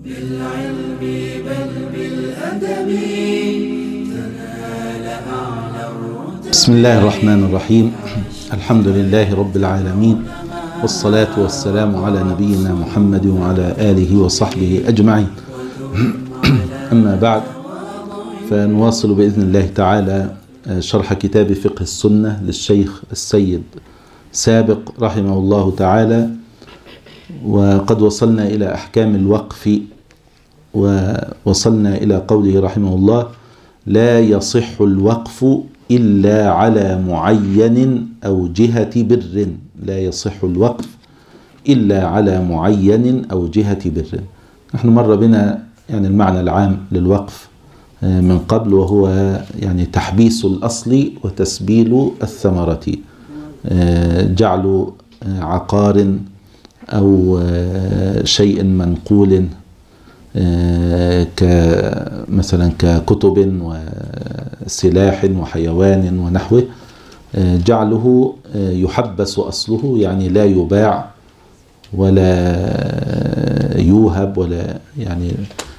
بالعلم بل بالأدب تنال أعلى الرتب. بسم الله الرحمن الرحيم. الحمد لله رب العالمين، والصلاة والسلام على نبينا محمد وعلى آله وصحبه أجمعين. أما بعد، فنواصل بإذن الله تعالى شرح كتاب فقه السنة للشيخ السيد سابق رحمه الله تعالى، وقد وصلنا إلى أحكام الوقف، ووصلنا إلى قوله رحمه الله: لا يصح الوقف إلا على معين أو جهة بر. لا يصح الوقف إلا على معين أو جهة بر. نحن مر بنا يعني المعنى العام للوقف من قبل، وهو يعني تحبيس الأصل وتسبيل الثمرة، جعل عقار أو شيء منقول مثلا ككتب وسلاح وحيوان ونحوه، جعله يحبس أصله، يعني لا يباع ولا يوهب ولا يعني،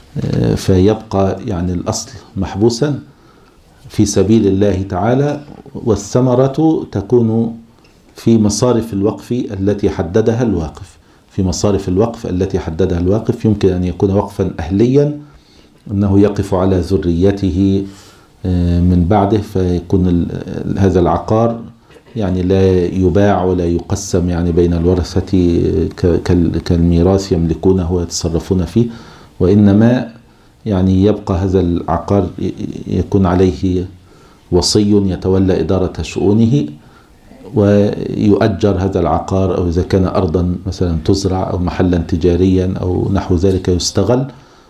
فيبقى يعني الأصل محبوسا في سبيل الله تعالى، والثمرة تكون في مصارف الوقف التي حددها الواقف. في مصارف الوقف التي حددها الواقف يمكن أن يكون وقفا أهليا، أنه يقف على ذريته من بعده، فيكون هذا العقار يعني لا يباع ولا يقسم يعني بين الورثة كالميراث يملكونه ويتصرفون فيه، وإنما يعني يبقى هذا العقار يكون عليه وصي يتولى إدارة شؤونه، ويؤجر هذا العقار، أو إذا كان أرضا مثلا تزرع أو محلا تجاريا أو نحو ذلك يستغل،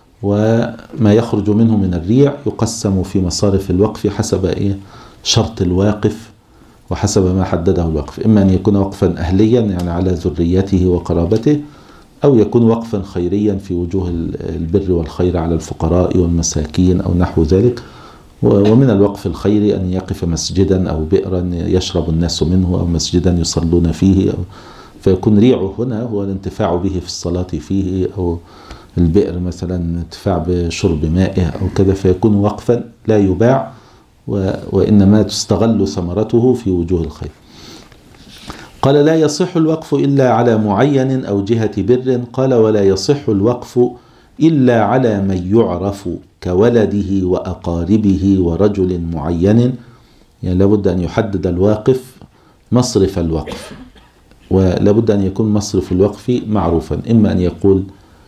وما يخرج منه من الريع يقسم في مصارف الوقف حسب شرط الواقف وحسب ما حدده الوقف. إما أن يكون وقفا أهليا يعني على ذريته وقرابته، أو يكون وقفا خيريا في وجوه البر والخير على الفقراء والمساكين أو نحو ذلك. ومن الوقف الخيري أن يقف مسجدا أو بئرا يشرب الناس منه، أو مسجدا يصلون فيه، فيكون ريعه هنا هو الانتفاع به في الصلاة فيه، أو البئر مثلا انتفاع بشرب مائه أو كذا، فيكون وقفا لا يباع، وإنما تستغل ثمرته في وجوه الخير. قال: لا يصح الوقف إلا على معين أو جهة بر. قال: ولا يصح الوقف إلا على من يعرف كولده وأقاربه ورجل معين. يعني لابد أن يحدد الواقف مصرف الوقف، ولابد أن يكون مصرف الوقف معروفا، إما أن يقول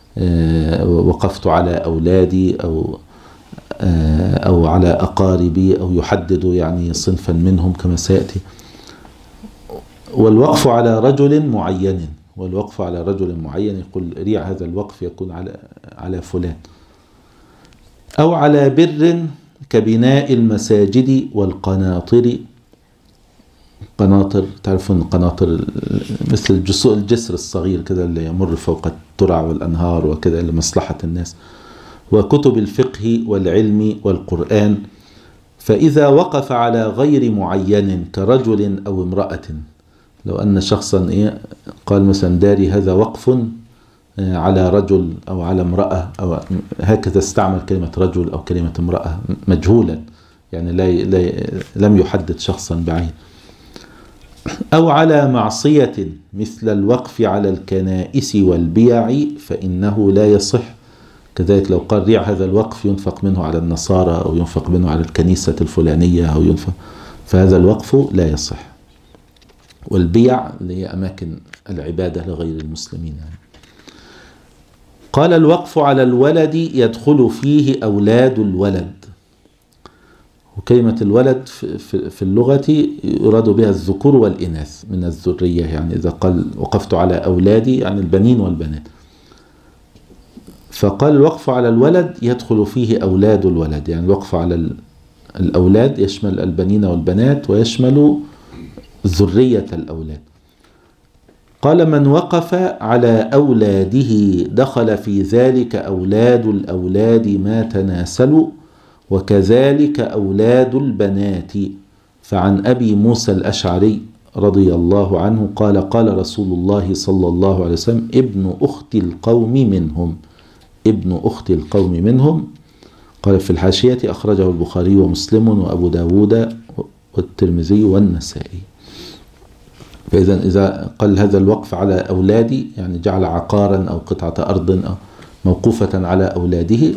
وقفت على أولادي أو على أقاربي، أو يحدد يعني صنفا منهم كما سيأتي. والوقف على رجل معين، والوقف على رجل معين يقول ريع هذا الوقف يكون على فلان، أو على بر كبناء المساجد والقناطر. قناطر، تعرفون القناطر مثل الجسر الصغير كذا اللي يمر فوق الترع والأنهار وكذا لمصلحة الناس، وكتب الفقه والعلم والقرآن. فإذا وقف على غير معين كرجل أو امرأة، لو أن شخصا قال مثلا داري هذا وقف على رجل أو على امرأة، أو هكذا استعمل كلمة رجل أو كلمة امرأة مجهولا، يعني لم يحدد شخصا بعين، أو على معصية مثل الوقف على الكنائس والبيع، فإنه لا يصح. كذلك لو قال ريع هذا الوقف ينفق منه على النصارى، أو ينفق منه على الكنيسة الفلانية، أو ينفق، فهذا الوقف لا يصح. والبيع اللي هي أماكن العبادة لغير المسلمين يعني. قال: الوقف على الولد يدخل فيه أولاد الولد. وكلمة الولد في اللغة يراد بها الذكور والإناث من الذرية، يعني إذا قال وقفت على أولادي يعني البنين والبنات، فقال الوقف على الولد يدخل فيه أولاد الولد، يعني الوقف على الأولاد يشمل البنين والبنات ويشمل ذرية الأولاد. قال: من وقف على أولاده دخل في ذلك أولاد الأولاد ما تناسلوا، وكذلك أولاد البنات. فعن أبي موسى الأشعري رضي الله عنه قال: قال رسول الله صلى الله عليه وسلم: ابن أخت القوم منهم. ابن أخت القوم منهم. قال في الحاشية أخرجه البخاري ومسلم وأبو داود والترمذي والنسائي. فإذا إذا قال هذا الوقف على أولادي يعني جعل عقارا أو قطعة أرض أو موقوفة على أولاده،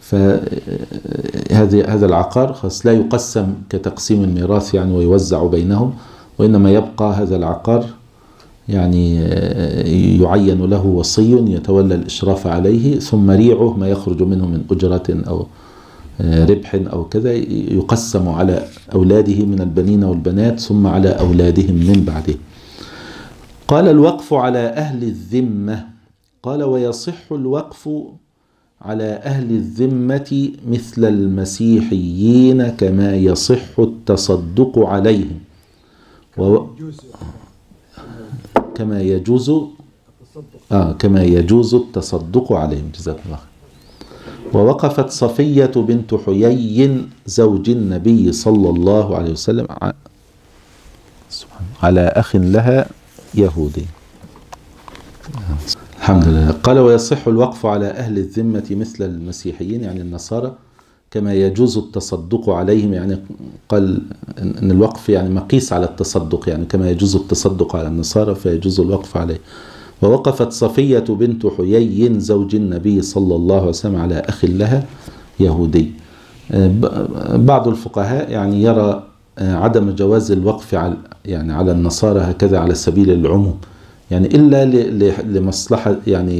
فهذا العقار خاص لا يقسم كتقسيم الميراث يعني ويوزع بينهم، وإنما يبقى هذا العقار يعني يعين له وصي يتولى الإشراف عليه، ثم ريعه ما يخرج منه من أجرة أو ربح أو كذا يقسم على أولاده من البنين والبنات ثم على أولادهم من بعده. قال الوقف على أهل الذمة. قال ويصح الوقف على أهل الذمة مثل المسيحيين كما يصح التصدق عليهم كما يجوز التصدق عليهم. جزاكم الله خير. ووقفت صفية بنت حيي زوج النبي صلى الله عليه وسلم على أخ لها يهودي. الحمد لله. قال ويصح الوقف على أهل الذمة مثل المسيحيين يعني النصارى كما يجوز التصدق عليهم، يعني قال أن الوقف يعني مقيس على التصدق، يعني كما يجوز التصدق على النصارى فيجوز الوقف عليه. ووقفت صفية بنت حيي زوج النبي صلى الله عليه وسلم على أخ لها يهودي. بعض الفقهاء يعني يرى عدم جواز الوقف على النصارى هكذا على سبيل العموم، يعني إلا لمصلحة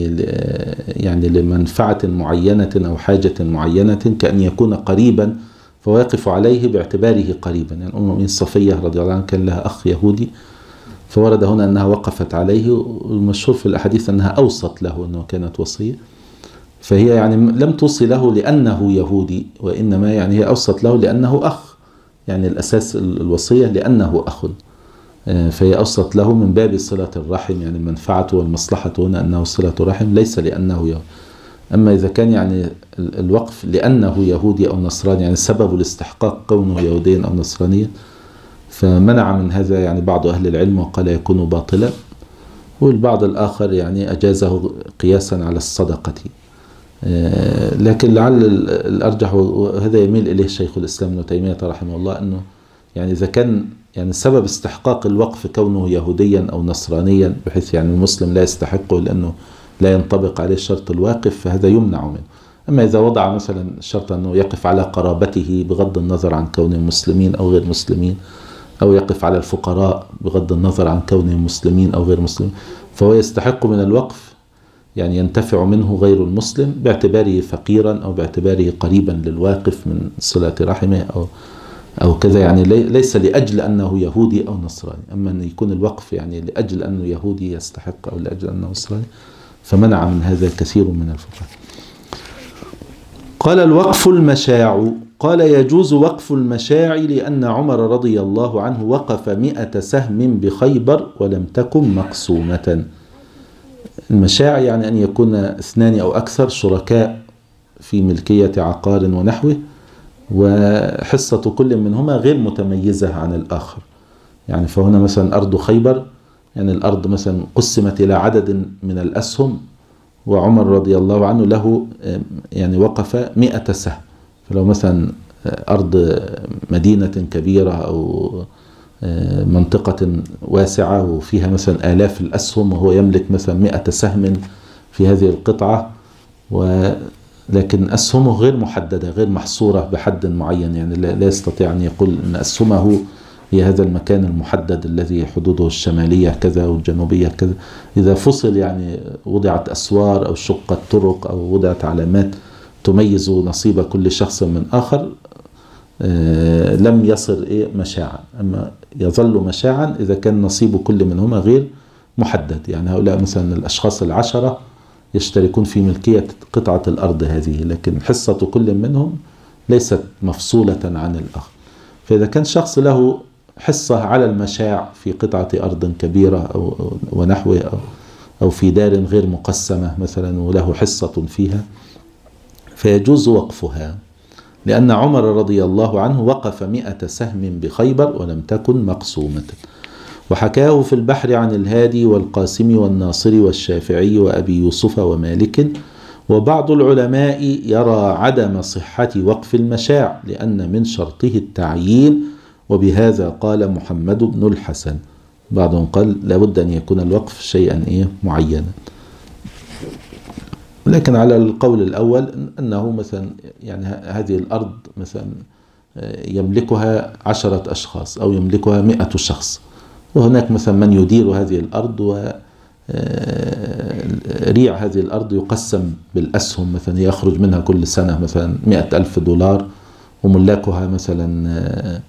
يعني لمنفعة معينة أو حاجة معينة كأن يكون قريبا فويقف عليه باعتباره قريبا. يعني أم المؤمنين صفية رضي الله عنها كان لها أخ يهودي، فورد هنا أنها وقفت عليه، والمشهور في الأحاديث أنها أوصت له أنه كانت وصية، فهي يعني لم توصي له لأنه يهودي، وإنما يعني هي أوصت له لأنه أخ، يعني الأساس الوصية لأنه أخ، فهي أوصت له من باب صلة الرحم، يعني المنفعة والمصلحة هنا أنه صلة رحم ليس لأنه يهودي. أما إذا كان يعني الوقف لأنه يهودي أو نصراني يعني سبب الاستحقاق كونه يهوديا أو نصرانيا، فمنع من هذا يعني بعض أهل العلم وقال يكون باطلا، والبعض الآخر يعني أجازه قياسا على الصدقة. لكن لعل الأرجح وهذا يميل إليه شيخ الإسلام ابن تيمية رحمه الله أنه يعني إذا كان يعني سبب استحقاق الوقف كونه يهوديا أو نصرانيا بحيث يعني المسلم لا يستحقه لأنه لا ينطبق عليه شرط الواقف فهذا يمنع منه. أما إذا وضع مثلا شرط أنه يقف على قرابته بغض النظر عن كونهم مسلمين أو غير مسلمين، أو يقف على الفقراء بغض النظر عن كونهم مسلمين أو غير مسلمين، فهو يستحق من الوقف يعني ينتفع منه غير المسلم باعتباره فقيرا أو باعتباره قريبا للواقف من صلة رحمه أو كذا، يعني ليس لأجل أنه يهودي أو نصراني. أما أن يكون الوقف يعني لأجل أنه يهودي يستحق أو لأجل أنه نصراني فمنع من هذا كثير من الفقهاء. قال الوقف المشاع. قال يجوز وقف المشاع لأن عمر رضي الله عنه وقف 100 سهم بخيبر ولم تكن مقسومة. المشاع يعني أن يكون 2 أو أكثر شركاء في ملكية عقار ونحوه، وحصة كل منهما غير متميزة عن الآخر. يعني فهنا مثلا أرض خيبر يعني الأرض مثلا قسمت إلى عدد من الأسهم، وعمر رضي الله عنه له يعني وقف 100 سهم. فلو مثلا أرض مدينة كبيرة أو منطقة واسعة وفيها مثلا آلاف الأسهم وهو يملك مثلا 100 سهم في هذه القطعة، لكن أسهمه غير محددة غير محصورة بحد معين، يعني لا يستطيع أن يقول أن أسهمه هي هذا المكان المحدد الذي حدوده الشمالية كذا والجنوبية كذا. إذا فصل يعني وضعت أسوار أو شقت طرق أو وضعت علامات تميز نصيب كل شخص من آخر لم يصر مشاعا. أما يظل مشاعا إذا كان نصيب كل منهما غير محدد، يعني هؤلاء مثلا الأشخاص 10 يشتركون في ملكية قطعة الأرض هذه، لكن حصة كل منهم ليست مفصولة عن الآخر. فإذا كان شخص له حصة على المشاع في قطعة أرض كبيرة أو ونحوه أو في دار غير مقسمة مثلا وله حصة فيها فيجوز وقفها، لأن عمر رضي الله عنه وقف 100 سهم بخيبر ولم تكن مقسومة. وحكاه في البحر عن الهادي والقاسم والناصر والشافعي وأبي يوسف ومالك، وبعض العلماء يرى عدم صحة وقف المشاع لأن من شرطه التعيين، وبهذا قال محمد بن الحسن. بعضهم قال لابد أن يكون الوقف شيئا معينا، لكن على القول الأول أنه مثلا يعني هذه الأرض مثلا يملكها 10 أشخاص أو يملكها 100 شخص، وهناك مثلا من يدير هذه الأرض، وريع هذه الأرض يقسم بالأسهم، مثلا يخرج منها كل سنة مثلا 100,000 دولار، وملاكها مثلا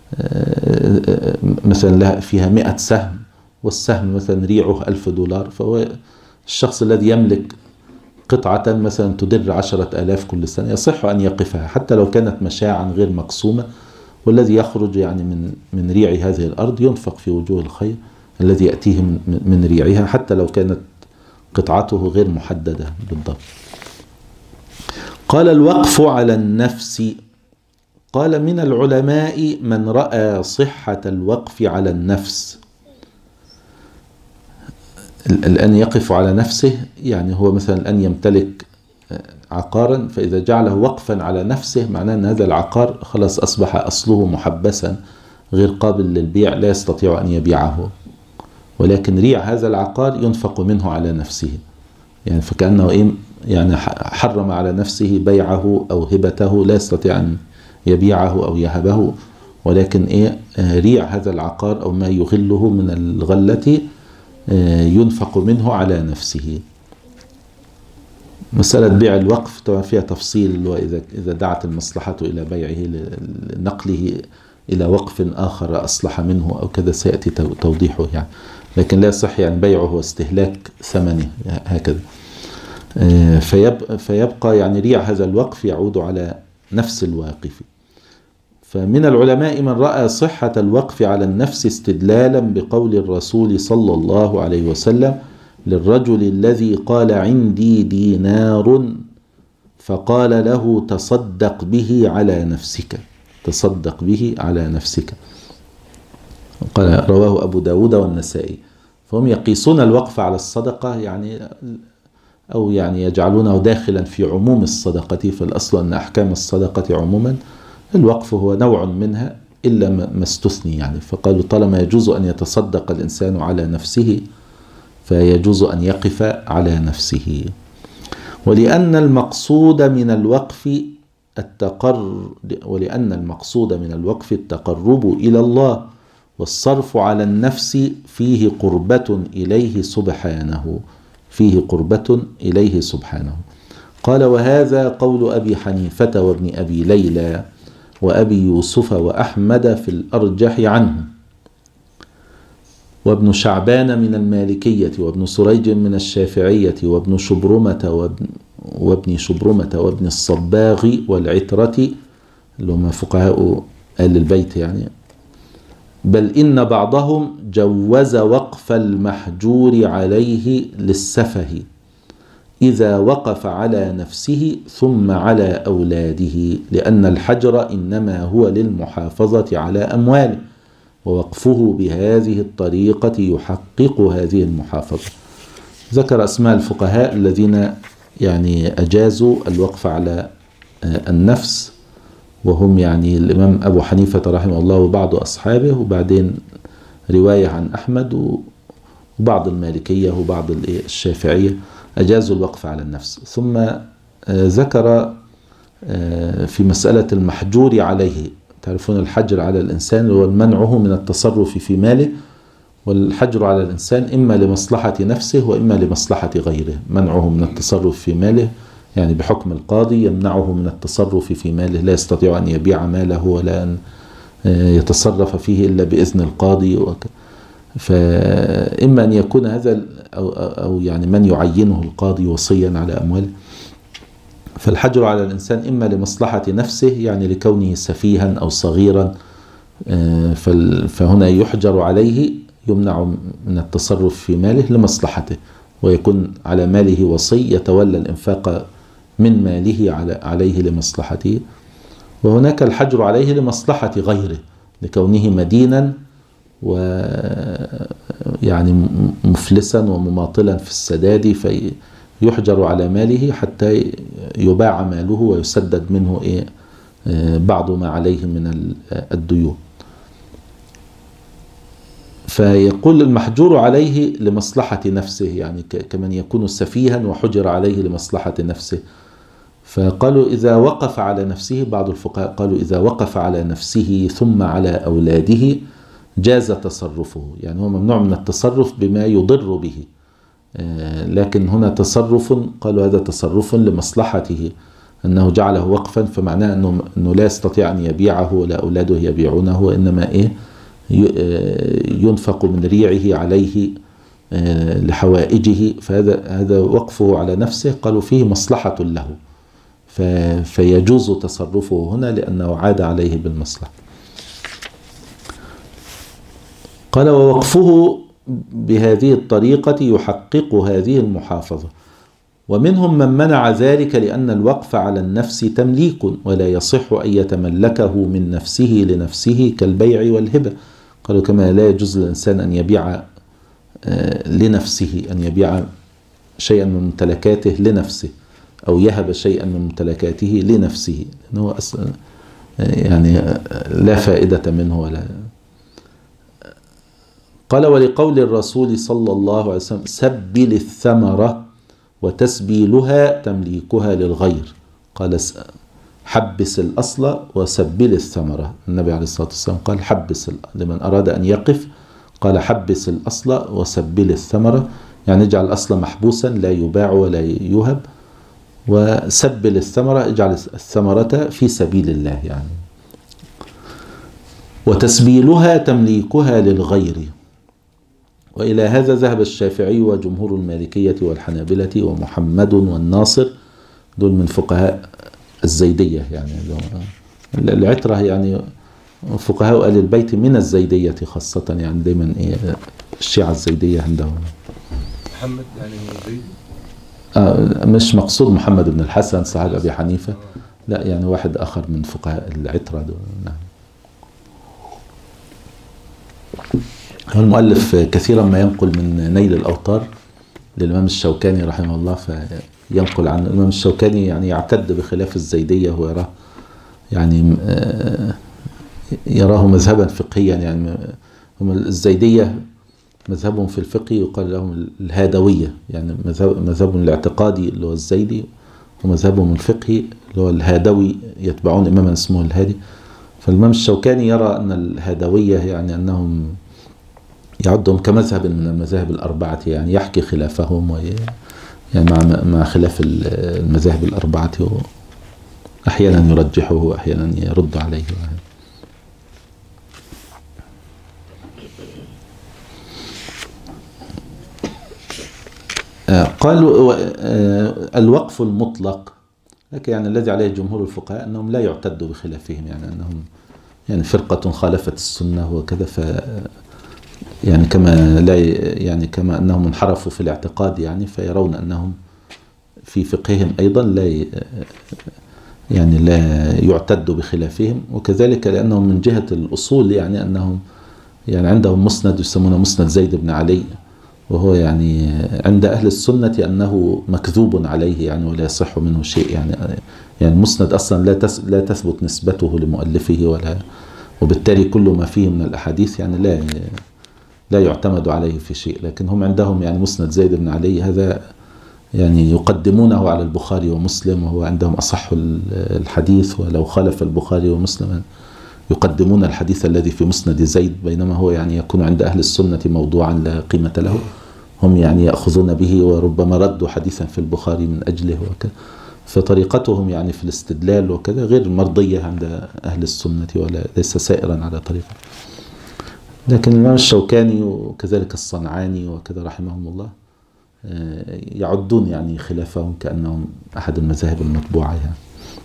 لها فيها 100 سهم، والسهم مثلا ريعه 1000 دولار، فهو الشخص الذي يملك قطعة مثلا تدر 10,000 كل سنة يصح أن يقفها حتى لو كانت مشاعا غير مقسومة، والذي يخرج يعني من ريع هذه الأرض ينفق في وجوه الخير الذي يأتيه من ريعها حتى لو كانت قطعته غير محددة بالضبط. قال الوقف على النفس. قال من العلماء من رأى صحة الوقف على النفس. الآن يقف على نفسه، يعني هو مثلا الآن يمتلك عقارا، فإذا جعله وقفا على نفسه معناه أن هذا العقار خلاص أصبح أصله محبسا غير قابل للبيع، لا يستطيع أن يبيعه، ولكن ريع هذا العقار ينفق منه على نفسه، يعني فكأنه يعني حرم على نفسه بيعه أو هبته، لا يستطيع أن يبيعه أو يهبه، ولكن ريع هذا العقار أو ما يغله من الغلة ينفق منه على نفسه. مسألة بيع الوقف طبعا فيها تفصيل، إذا دعت المصلحة إلى بيعه لنقله إلى وقف آخر أصلح منه أو كذا سيأتي توضيحه يعني، لكن لا يصح يعني بيعه واستهلاك ثمنه هكذا. فيبقى يعني ريع هذا الوقف يعود على نفس الواقف. فمن العلماء من رأى صحة الوقف على النفس استدلالا بقول الرسول صلى الله عليه وسلم للرجل الذي قال عندي دينار فقال له تصدق به على نفسك، تصدق به على نفسك. قال رواه أبو داود والنسائي. فهم يقيسون الوقف على الصدقة يعني أو يعني يجعلونه داخلا في عموم الصدقة، فالأصل أن أحكام الصدقة عموما الوقف هو نوع منها إلا ما استثني يعني، فقالوا طالما يجوز أن يتصدق الإنسان على نفسه فيجوز أن يقف على نفسه. ولأن المقصود من الوقف التقرب إلى الله، والصرف على النفس فيه قربة إليه سبحانه، فيه قربة إليه سبحانه. قال وهذا قول أبي حنيفة وابن أبي ليلى وأبي يوسف وأحمد في الأرجح عنه، وابن شعبان من المالكية، وابن سريج من الشافعية، وابن شبرمة وابن الصباغ والعترة اللي هم فقهاء آل البيت يعني، بل إن بعضهم جوز وقف المحجور عليه للسفه إذا وقف على نفسه ثم على أولاده، لأن الحجر إنما هو للمحافظة على أمواله، ووقفه بهذه الطريقة يحقق هذه المحافظة. ذكر أسماء الفقهاء الذين يعني أجازوا الوقف على النفس، وهم يعني الإمام أبو حنيفة رحمه الله وبعض أصحابه، وبعدين رواية عن أحمد وبعض المالكية وبعض الشافعية أجازوا الوقف على النفس. ثم ذكر في مسألة المحجور عليه، تعرفون الحجر على الإنسان هو منعه من التصرف في ماله، والحجر على الإنسان إما لمصلحة نفسه وإما لمصلحة غيره. منعه من التصرف في ماله يعني بحكم القاضي يمنعه من التصرف في ماله، لا يستطيع أن يبيع ماله ولا أن يتصرف فيه إلا بإذن القاضي، فإما أن يكون هذا أو يعني من يعينه القاضي وصيا على أمواله. فالحجر على الإنسان إما لمصلحة نفسه يعني لكونه سفيها أو صغيرا، فهنا يحجر عليه، يمنع من التصرف في ماله لمصلحته، ويكون على ماله وصي يتولى الإنفاق من ماله عليه لمصلحته. وهناك الحجر عليه لمصلحة غيره لكونه مدينا ويعني مفلسا ومماطلا في السداد، يحجر على ماله حتى يباع ماله ويسدد منه بعض ما عليه من الديون. فيقول المحجور عليه لمصلحة نفسه، يعني كمن يكون سفيها وحجر عليه لمصلحة نفسه. فقالوا إذا وقف على نفسه، بعض الفقهاء قالوا إذا وقف على نفسه ثم على أولاده جاز تصرفه، يعني هو ممنوع من التصرف بما يضر به، لكن هنا تصرف قالوا هذا تصرف لمصلحته، أنه جعله وقفا، فمعناه أنه لا يستطيع أن يبيعه ولا أولاده يبيعونه، وإنما ينفق من ريعه عليه لحوائجه، فهذا وقفه على نفسه قالوا فيه مصلحة له، فيجوز تصرفه هنا لأنه عاد عليه بالمصلحة. قال ووقفه بهذه الطريقة يحقق هذه المحافظة. ومنهم من منع ذلك لأن الوقف على النفس تمليك ولا يصح أن يتملكه من نفسه لنفسه كالبيع والهبة. قالوا كما لا يجوز للإنسان أن يبيع لنفسه، أن يبيع شيئا من ممتلكاته لنفسه أو يهب شيئا من ممتلكاته لنفسه، لأنه يعني لا فائدة منه ولا. قال ولقول الرسول صلى الله عليه وسلم سبل الثمرة وتسبيلها تمليكها للغير، قال حبس الأصل وسبل الثمرة. النبي عليه الصلاة والسلام قال حبس لمن أراد أن يقف، قال حبس الأصل وسبل الثمرة، يعني اجعل الأصل محبوسا لا يباع ولا يهب، وسبل الثمرة اجعل الثمرة في سبيل الله يعني. وتسبيلها تمليكها للغير. وإلى هذا ذهب الشافعي وجمهور المالكية والحنابلة ومحمد والناصر، دول من فقهاء الزيدية يعني العترة، يعني فقهاء آل البيت من الزيدية خاصة، يعني دايما الشيعة الزيدية عندهم. محمد يعني زيد؟ مش مقصود محمد بن الحسن صاحب أبي حنيفة، لا يعني واحد آخر من فقهاء العترة دول. نعم. المؤلف كثيرا ما ينقل من نيل الأوطار للإمام الشوكاني رحمه الله، فينقل عن الإمام الشوكاني يعني يعتد بخلاف الزيدية ويراه يعني يراه مذهبا فقهيا، يعني هم الزيدية مذهبهم في الفقه يقال لهم الهادوية، يعني مذهبهم الاعتقادي اللي هو الزيدي، ومذهبهم الفقهي اللي هو الهادوي، يتبعون إماما اسمه الهادي. فالإمام الشوكاني يرى أن الهادوية يعني أنهم يعدهم كمذهب من المذاهب الأربعة، يعني يحكي خلافهم يعني مع خلاف المذاهب الأربعة، أحيانا يرجحه وأحيانا يرد عليه. قالوا الوقف المطلق، لكن يعني الذي عليه جمهور الفقهاء أنهم لا يعتدوا بخلافهم، يعني أنهم يعني فرقة خالفت السنة وكذا، يعني كما أنهم انحرفوا في الاعتقاد، يعني فيرون أنهم في فقههم أيضا لا يعتدوا بخلافهم. وكذلك لأنهم من جهة الأصول يعني أنهم يعني عندهم مسند يسمونه مسند زيد بن علي، وهو يعني عند أهل السنة أنه مكذوب عليه يعني ولا يصح منه شيء، يعني مسند أصلا لا تثبت نسبته لمؤلفه وبالتالي كل ما فيه من الأحاديث يعني لا يعتمد عليه في شيء. لكن هم عندهم يعني مسند زيد بن علي هذا يعني يقدمونه على البخاري ومسلم، وهو عندهم أصح الحديث، ولو خالف البخاري ومسلم يقدمون الحديث الذي في مسند زيد، بينما هو يعني يكون عند أهل السنة موضوعا لا قيمة له، هم يعني يأخذون به وربما ردوا حديثا في البخاري من أجله وكذا. فطريقتهم يعني في الاستدلال وكذا غير مرضية عند أهل السنة ولا ليس سائرا على طريقه. لكن الإمام الشوكاني وكذلك الصنعاني وكذا رحمهم الله يعدون يعني خلافهم كأنهم أحد المذاهب المتبوعة يعني.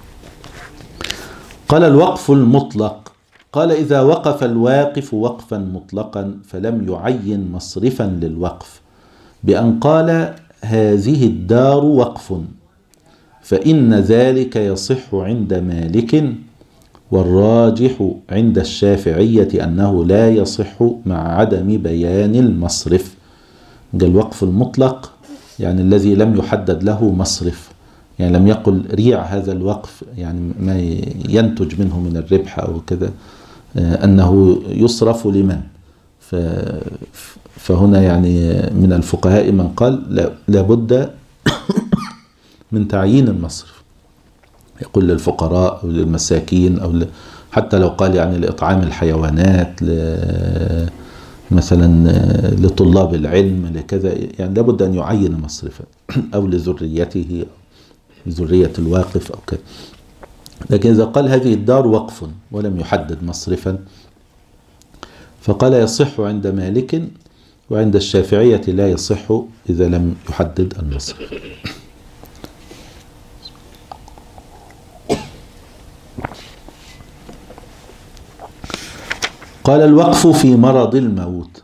قال الوقف المطلق، قال إذا وقف الواقف وقفا مطلقا فلم يعين مصرفا للوقف بأن قال هذه الدار وقف، فإن ذلك يصح عند مالك، والراجح عند الشافعية أنه لا يصح مع عدم بيان المصرف. الوقف المطلق يعني الذي لم يحدد له مصرف، يعني لم يقل ريع هذا الوقف يعني ما ينتج منه من الربح أو كذا أنه يصرف لمن. فهنا يعني من الفقهاء من قال لابد من تعيين المصرف، يقول للفقراء أو للمساكين أو حتى لو قال يعني لإطعام الحيوانات مثلا لطلاب العلم لكذا، يعني لابد أن يعين مصرفا أو لذريته ذرية الواقف أو كذا. لكن إذا قال هذه الدار وقف ولم يحدد مصرفا فقال يصح عند مالك، وعند الشافعية لا يصح إذا لم يحدد المصرف. قال الوقف في مرض الموت.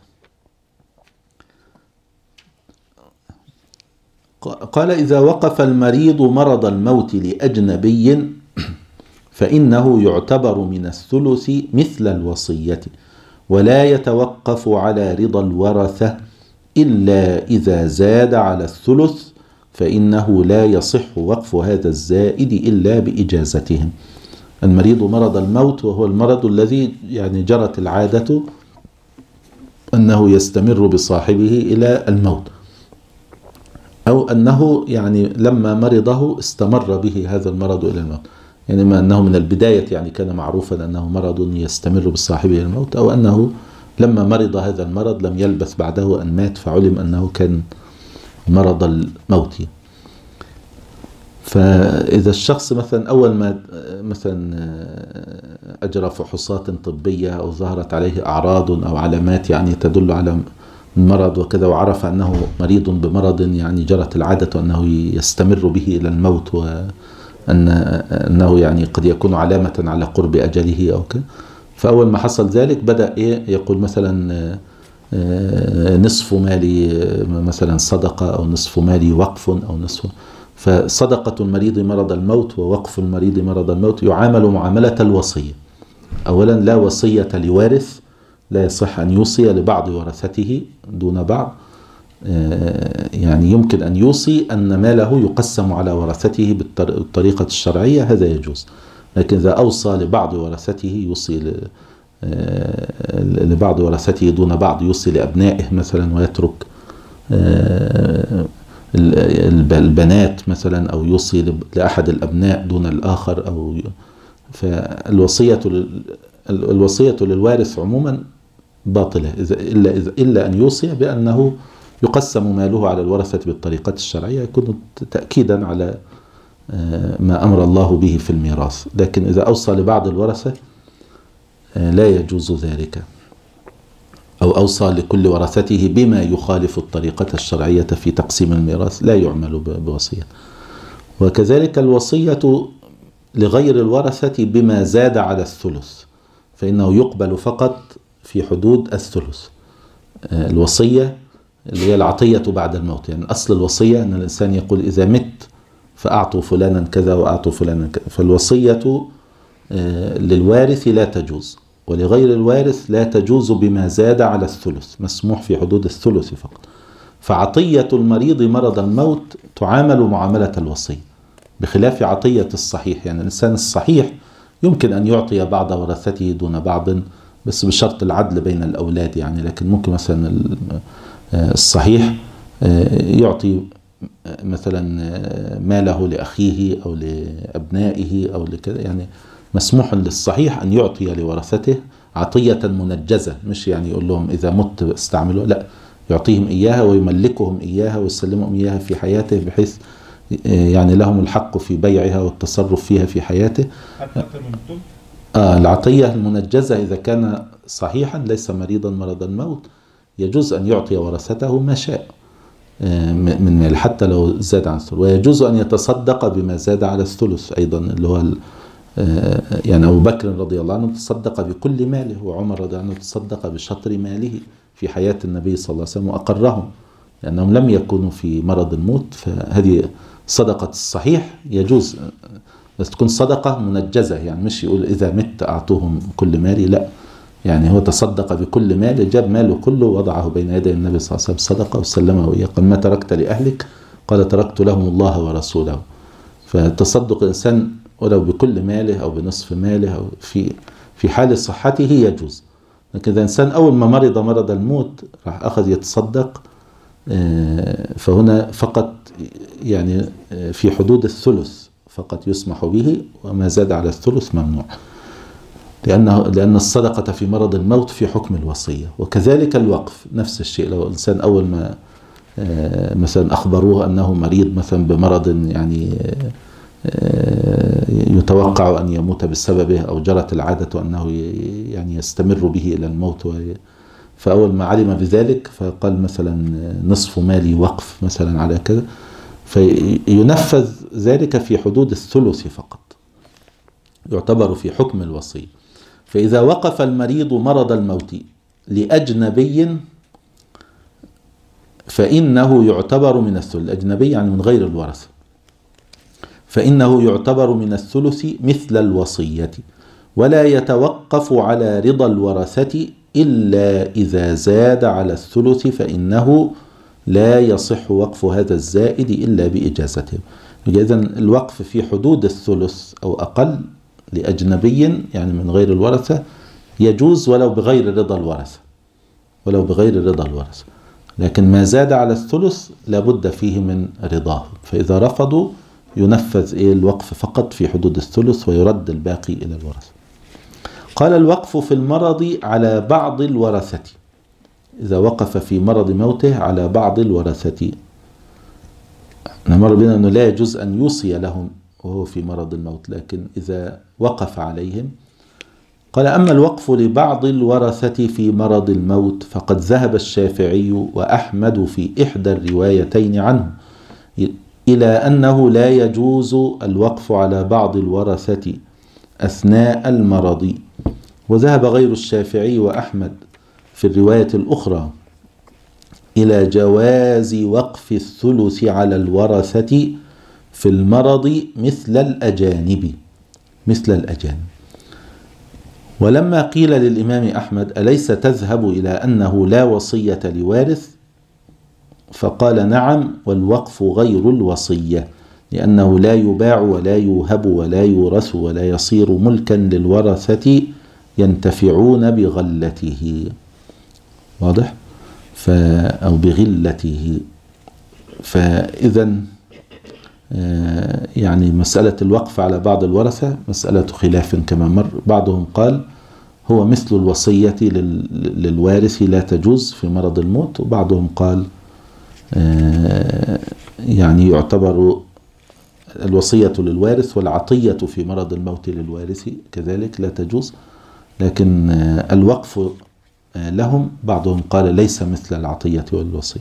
قال إذا وقف المريض مرض الموت لأجنبي فإنه يعتبر من الثلث مثل الوصية، ولا يتوقف على رضا الورثة إلا إذا زاد على الثلث، فإنه لا يصح وقف هذا الزائد إلا بإجازتهم. المريض مرض الموت وهو المرض الذي يعني جرت العادة أنه يستمر بصاحبه إلى الموت، أو أنه يعني لما مرضه استمر به هذا المرض إلى الموت، يعني ما أنه من البداية يعني كان معروفا أنه مرض يستمر بصاحبه إلى الموت، أو أنه لما مرض هذا المرض لم يلبث بعده أن مات فعلم أنه كان مرض الموت. فإذا الشخص مثلا أول ما مثلا أجرى فحوصات طبية أو ظهرت عليه أعراض أو علامات يعني تدل على المرض وكذا، وعرف أنه مريض بمرض يعني جرت العادة أنه يستمر به إلى الموت، وأنه يعني قد يكون علامة على قرب أجله أو كذا، فأول ما حصل ذلك بدأ يقول مثلا نصف مالي مثلا صدقة، أو نصف مالي وقف، أو نصف. فصدقة المريض مرض الموت ووقف المريض مرض الموت يعامل معاملة الوصية. أولا لا وصية لوارث، لا يصح أن يوصي لبعض ورثته دون بعض، يعني يمكن أن يوصي أن ماله يقسم على ورثته بالطريقة الشرعية، هذا يجوز. لكن إذا أوصى لبعض ورثته يوصي لبعض ورثته دون بعض، يوصي لأبنائه مثلا ويترك البنات مثلا، أو يوصي لأحد الأبناء دون الآخر، أو فالوصية للوارث عموما باطلة إلا أن يوصي بأنه يقسم ماله على الورثة بالطريقة الشرعية، يكون تأكيدا على ما أمر الله به في الميراث. لكن إذا أوصى لبعض الورثة لا يجوز ذلك، أو أوصى لكل ورثته بما يخالف الطريقة الشرعية في تقسيم الميراث لا يعمل بوصية. وكذلك الوصية لغير الورثة بما زاد على الثلث فإنه يقبل فقط في حدود الثلث. الوصية اللي هي العطية بعد الموت، يعني أصل الوصية أن الإنسان يقول إذا مت فأعطوا فلانا كذا وأعطوا فلانا كذا، فالوصية للوارث لا تجوز، ولغير الوارث لا تجوز بما زاد على الثلث، مسموح في حدود الثلث فقط. فعطية المريض مرض الموت تعامل معاملة الوصية، بخلاف عطية الصحيح. يعني الإنسان الصحيح يمكن أن يعطي بعض ورثته دون بعض، بس بشرط العدل بين الأولاد يعني. لكن ممكن مثلا الصحيح يعطي مثلا ماله لأخيه أو لأبنائه أو لكذا، يعني مسموح للصحيح أن يعطي لورثته عطية منجزة، مش يعني يقول لهم إذا مت استعملوا، لا، يعطيهم إياها ويملكهم إياها ويسلمهم إياها في حياته، بحيث يعني لهم الحق في بيعها والتصرف فيها في حياته. العطية المنجزة إذا كان صحيحا ليس مريضا مرض الموت يجوز أن يعطي ورثته ما شاء من مال حتى لو زاد عن الثلث، ويجوز أن يتصدق بما زاد على الثلث أيضا، اللي هو يعني أبو بكر رضي الله عنه تصدق بكل ماله، وعمر رضي الله عنه تصدق بشطر ماله في حياة النبي صلى الله عليه وسلم وأقرهم لأنهم لم يكونوا في مرض الموت. فهذه صدقة الصحيح يجوز، بس تكون صدقة منجزة، يعني مش يقول إذا مت أعطوهم كل مالي، لا، يعني هو تصدق بكل مال، جاب ماله كله وضعه بين يدي النبي صلى الله عليه وسلم صدقة وسلمه إياه، قال ما تركت لأهلك قال تركت لهم الله ورسوله. فتصدق الإنسان ولو بكل ماله أو بنصف ماله أو في حال صحته يجوز. لكن إذا الإنسان أول ما مرض الموت راح أخذ يتصدق، فهنا فقط يعني في حدود الثلث فقط يسمح به، وما زاد على الثلث ممنوع، لأن الصدقة في مرض الموت في حكم الوصية. وكذلك الوقف نفس الشيء، لو الإنسان أول ما مثلا أخبروه أنه مريض مثلا بمرض يعني يتوقع أن يموت بسببه أو جرت العادة أنه يعني يستمر به إلى الموت، فأول ما علم بذلك فقال مثلا نصف مالي وقف مثلا على كذا، فينفذ ذلك في حدود الثلث فقط، يعتبر في حكم الوصية. فإذا وقف المريض مرض الموت لأجنبي فإنه يعتبر من الثلث، الأجنبي يعني من غير الورثة، فإنه يعتبر من الثلث مثل الوصية، ولا يتوقف على رضا الورثة إلا إذا زاد على الثلث، فإنه لا يصح وقف هذا الزائد إلا بإجازته. إذن الوقف في حدود الثلث أو أقل لأجنبي يعني من غير الورثة يجوز ولو بغير رضا الورثة، لكن ما زاد على الثلث لابد فيه من رضاه، فإذا رفضوا ينفذ الوقف فقط في حدود الثلث ويرد الباقي إلى الورثة. قال الوقف في المرض على بعض الورثة، إذا وقف في مرض موته على بعض الورثة، نمر بنا أنه لا يجوز أن يوصي لهم وهو في مرض الموت، لكن إذا وقف عليهم. قال أما الوقف لبعض الورثة في مرض الموت فقد ذهب الشافعي وأحمد في إحدى الروايتين عنه إلى أنه لا يجوز الوقف على بعض الورثة أثناء المرض، وذهب غير الشافعي وأحمد في الرواية الأخرى إلى جواز وقف الثلث على الورثة في المرض مثل الأجانب. ولما قيل للإمام أحمد أليس تذهب إلى أنه لا وصية لوارث؟ فقال نعم، والوقف غير الوصية، لأنه لا يباع ولا يوهب ولا يورث ولا يصير ملكا للورثة ينتفعون بغلته، واضح؟ أو بغلته. فإذا يعني مسألة الوقف على بعض الورثة مسألة خلاف كما مر. بعضهم قال هو مثل الوصية للوارث لا تجوز في مرض الموت، وبعضهم قال يعني يعتبر الوصية للوارث والعطية في مرض الموت للوارث كذلك لا تجوز، لكن الوقف لهم بعضهم قال ليس مثل العطية والوصية.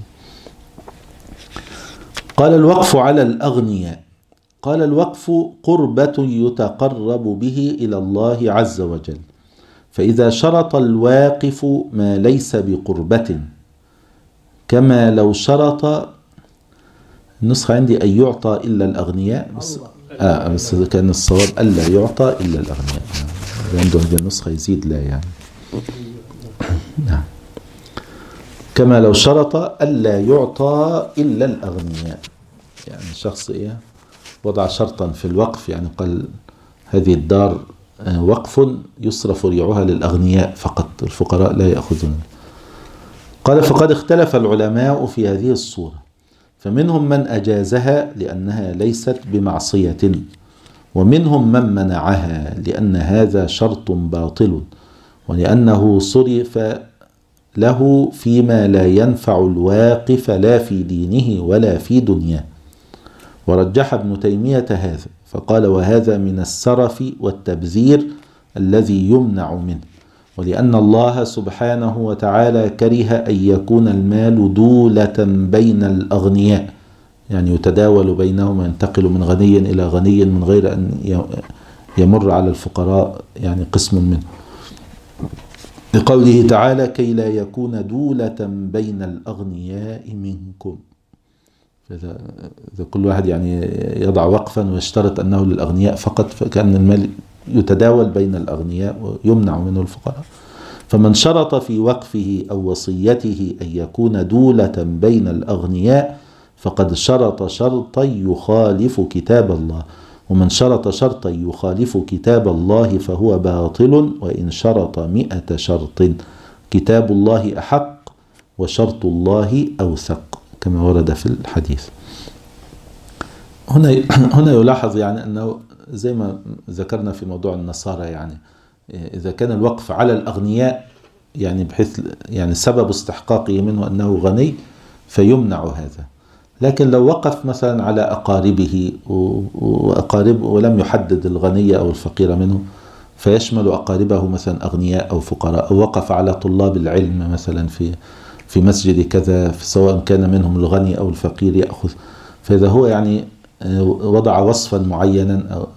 قال الوقف على الأغنياء. قال الوقف قربة يتقرب به إلى الله عز وجل، فإذا شرط الواقف ما ليس بقربة، كما لو شرط، النسخة عندي أن يعطى إلا الأغنياء، بس كان الصواب ألا يعطى إلا الأغنياء، عنده هذه النسخة يزيد لا يعني نعم. كما لو شرط ألا يعطى إلا الأغنياء، يعني شخص وضع شرطا في الوقف، يعني قال هذه الدار وقف يصرف ريعها للأغنياء فقط، الفقراء لا يأخذون. قال فقد اختلف العلماء في هذه الصورة، فمنهم من أجازها لأنها ليست بمعصية، ومنهم من منعها لأن هذا شرط باطل، ولأنه صرف له فيما لا ينفع الواقف لا في دينه ولا في دنياه. ورجح ابن تيمية هذا فقال وهذا من السرف والتبذير الذي يمنع منه، ولأن الله سبحانه وتعالى كره أن يكون المال دولة بين الأغنياء، يعني يتداول بينهم وينتقل من غني إلى غني من غير أن يمر على الفقراء يعني قسم منه، لقوله تعالى كي لا يكون دولة بين الأغنياء منكم. إذا كل واحد يعني يضع وقفا ويشترط أنه للأغنياء فقط، فكأن المال يتداول بين الأغنياء ويمنع منه الفقراء. فمن شرط في وقفه أو وصيته أن يكون دولة بين الأغنياء فقد شرط شرطا يخالف كتاب الله، ومن شرط شرطا يخالف كتاب الله فهو باطل، وإن شرط 100 شرط كتاب الله أحق وشرط الله أوثق، كما ورد في الحديث. هنا يلاحظ يعني أنه زي ما ذكرنا في موضوع النصارى، يعني إذا كان الوقف على الأغنياء يعني بحيث يعني سبب استحقاقه منه أنه غني فيمنع هذا، لكن لو وقف مثلا على أقاربه وأقاربه ولم يحدد الغني أو الفقير منه فيشمل أقاربه مثلا أغنياء أو فقراء، أو وقف على طلاب العلم مثلا في مسجد كذا سواء كان منهم الغني أو الفقير يأخذ، فإذا هو يعني وضع وصفا معينا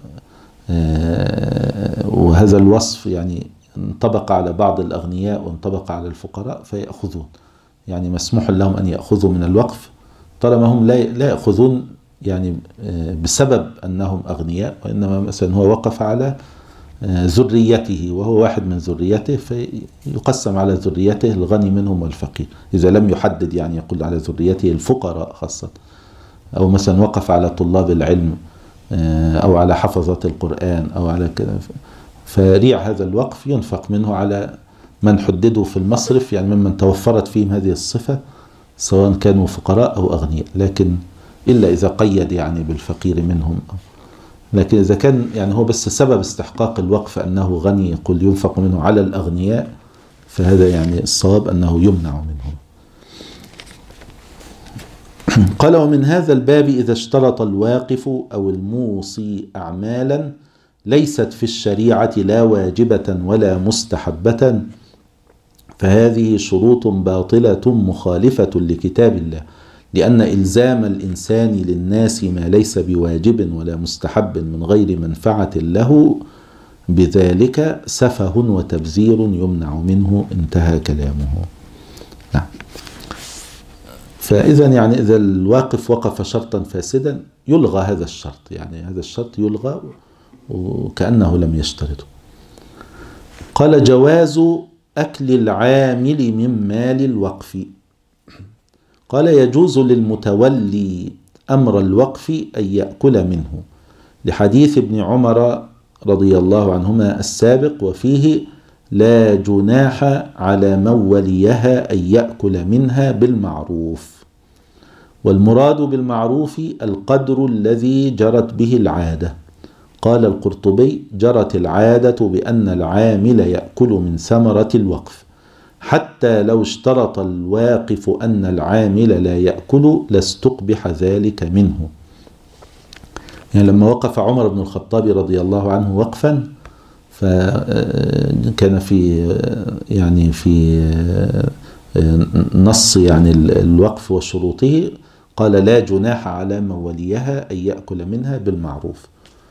وهذا الوصف يعني انطبق على بعض الأغنياء وانطبق على الفقراء فيأخذون، يعني مسموح لهم أن يأخذوا من الوقف طالما هم لا يأخذون يعني بسبب أنهم أغنياء، وإنما مثلا هو وقف على ذريته وهو واحد من ذريته فيقسم على ذريته الغني منهم والفقير، إذا لم يحدد يعني يقول على ذريته الفقراء خاصة، أو مثلا وقف على طلاب العلم أو على حفظة القرآن أو على كذا، فريع هذا الوقف ينفق منه على من حددوا في المصرف، يعني ممن توفرت فيهم هذه الصفة سواء كانوا فقراء أو أغنياء، لكن إلا إذا قيد يعني بالفقير منهم. لكن إذا كان يعني هو بس سبب استحقاق الوقف أنه غني يقول ينفق منه على الأغنياء، فهذا يعني الصواب أنه يمنع منه. قال: ومن هذا الباب إذا اشترط الواقف أو الموصي أعمالا ليست في الشريعة لا واجبة ولا مستحبة، فهذه شروط باطلة مخالفة لكتاب الله، لأن إلزام الإنسان للناس ما ليس بواجب ولا مستحب من غير منفعة له بذلك سفه وتبذير يمنع منه. انتهى كلامه. نعم. فإذا يعني إذا الواقف وقف شرطا فاسدا يلغى هذا الشرط، يعني هذا الشرط يلغى وكأنه لم يشترطه. قال: جواز أكل العامل من مال الوقف. قال: يجوز للمتولي أمر الوقف أن يأكل منه، لحديث ابن عمر رضي الله عنهما السابق، وفيه: لا جناح على من وليها أن يأكل منها بالمعروف. والمراد بالمعروف القدر الذي جرت به العادة. قال القرطبي: جرت العادة بأن العامل يأكل من ثمرة الوقف، حتى لو اشترط الواقف أن العامل لا يأكل لاستقبح ذلك منه. يعني لما وقف عمر بن الخطاب رضي الله عنه وقفا، فكان في نص يعني الوقف وشروطه قال: لا جناح على من وليها أن يأكل منها بالمعروف.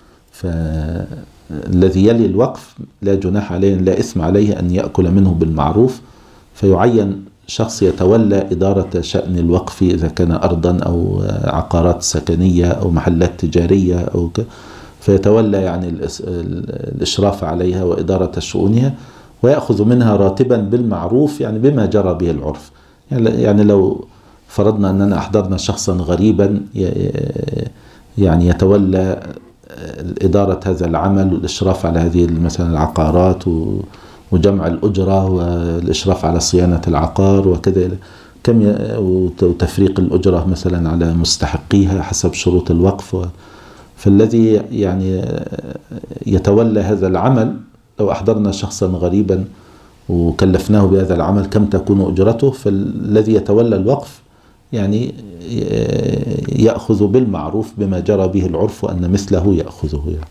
فالذي يلي الوقف لا جناح عليه، لا إثم عليه أن يأكل منه بالمعروف، فيعين شخص يتولى إدارة شأن الوقف إذا كان أرضا أو عقارات سكنية أو محلات تجارية أو فيتولى يعني الإشراف عليها وإدارة شؤونها، ويأخذ منها راتبا بالمعروف، يعني بما جرى به العرف. يعني لو فرضنا أننا أحضرنا شخصا غريبا يعني يتولى إدارة هذا العمل والإشراف على هذه مثلا العقارات وجمع الأجرة والإشراف على صيانة العقار وكذا، وتفريق الأجرة مثلا على مستحقيها حسب شروط الوقف. فالذي يعني يتولى هذا العمل، لو أحضرنا شخصا غريبا وكلفناه بهذا العمل كم تكون أجرته، فالذي يتولى الوقف يعني يأخذ بالمعروف بما جرى به العرف وأن مثله يأخذه يعني.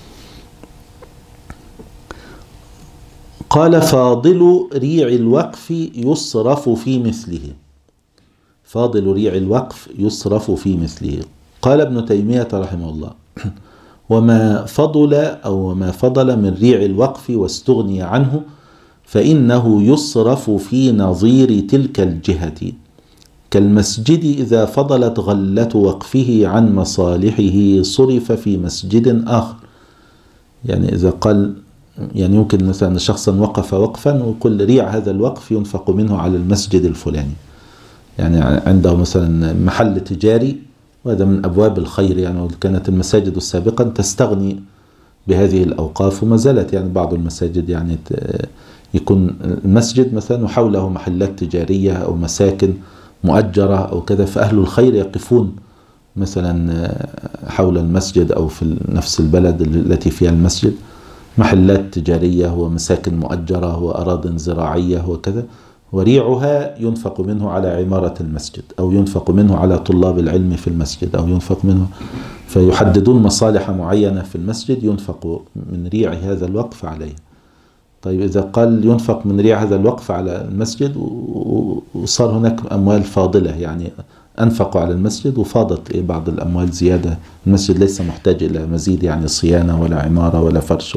قال: فاضل ريع الوقف يصرف في مثله. فاضل ريع الوقف يصرف في مثله. قال ابن تيمية رحمه الله: وما فضل أو ما فضل من ريع الوقف واستغني عنه فإنه يصرف في نظير تلك الجهة، كالمسجد إذا فضلت غلة وقفه عن مصالحه صرف في مسجد آخر. يعني إذا قال يعني يمكن مثلا شخصا وقف وقفا ويقول ريع هذا الوقف ينفق منه على المسجد الفلاني، يعني عنده مثلا محل تجاري، وهذا من أبواب الخير يعني. وكانت المساجد السابقة تستغني بهذه الأوقاف، وما زالت يعني بعض المساجد يعني يكون المسجد مثلا وحوله محلات تجارية أو مساكن مؤجرة أو كذا، فأهل الخير يقفون مثلا حول المسجد أو في نفس البلد التي فيها المسجد محلات تجارية ومساكن مؤجرة وأراضٍ زراعية وكذا، وريعها ينفق منه على عمارة المسجد، أو ينفق منه على طلاب العلم في المسجد، أو ينفق منه، فيحددون مصالح معينة في المسجد ينفق من ريع هذا الوقف عليه. طيب إذا قال ينفق من ريع هذا الوقف على المسجد وصار هناك أموال فاضلة، يعني أنفقوا على المسجد وفاضت بعض الأموال زيادة، المسجد ليس محتاج إلى مزيد يعني صيانة ولا عمارة ولا فرش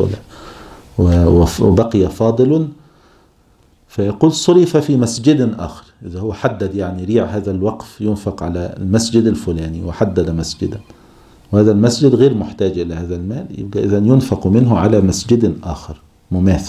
وبقي فاضل، فيقول صرف في مسجد آخر. إذا هو حدد يعني ريع هذا الوقف ينفق على المسجد الفلاني وحدد مسجدا، وهذا المسجد غير محتاج إلى هذا المال، يبقى إذن ينفق منه على مسجد آخر مماثل،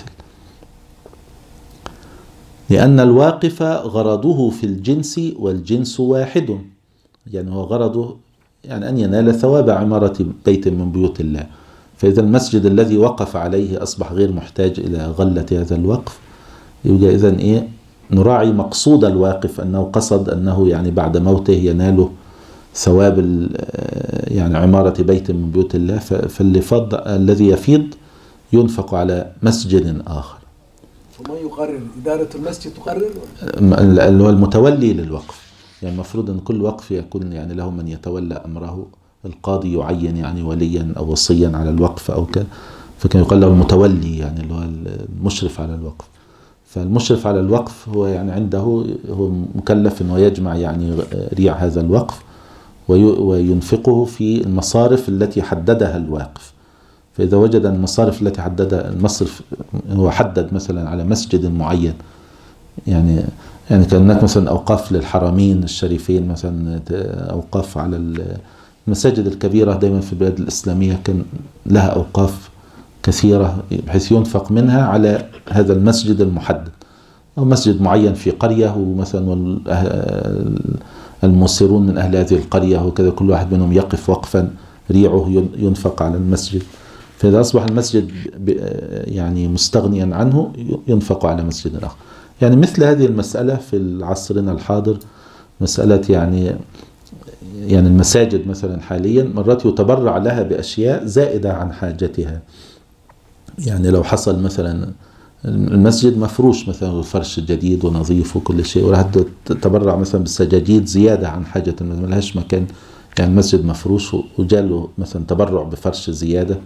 لأن الواقف غرضه في الجنس والجنس واحد، يعني هو غرضه يعني أن ينال ثواب عمارة بيت من بيوت الله. فإذا المسجد الذي وقف عليه أصبح غير محتاج إلى غلة هذا الوقف، يبقى إذن نراعي مقصود الواقف، أنه قصد أنه يعني بعد موته ينال ثواب يعني عمارة بيت من بيوت الله، الذي يفيض ينفق على مسجد آخر. وما يقرر؟ إدارة المسجد تقرر؟ المتولي للوقف، يعني المفروض أن كل وقف يكون يعني له من يتولى أمره، القاضي يعين يعني وليا أو وصيا على الوقف أو كذا، فكان يقال له المتولي يعني اللي هو المشرف على الوقف. فالمشرف على الوقف هو يعني عنده هو مكلف أنه يجمع يعني ريع هذا الوقف وينفقه في المصارف التي حددها الواقف. فإذا وجد المصارف التي حددها المصرف، هو حدد مثلا على مسجد معين، يعني كان هناك مثلا أوقاف للحرمين الشريفين مثلا، أوقاف على المساجد الكبيرة دائما في البلاد الإسلامية كان لها أوقاف كثيرة بحيث ينفق منها على هذا المسجد المحدد، أو مسجد معين في قرية، ومثلا الموسرون من أهل هذه القرية وكذا كل واحد منهم يقف وقفا ريعه ينفق على المسجد. فإذا أصبح المسجد يعني مستغنيا عنه ينفق على مسجد آخر. يعني مثل هذه المسألة في عصرنا الحاضر، مسألة يعني المساجد مثلا حاليا مرات يتبرع لها بأشياء زائدة عن حاجتها. يعني لو حصل مثلا المسجد مفروش مثلا الفرش جديد ونظيف وكل شيء، وراح تتبرع مثلا بالسجاجيد زيادة عن حاجة المسجد، ما لهاش مكان، يعني المسجد مفروش وجاله مثلا تبرع بفرش زيادة،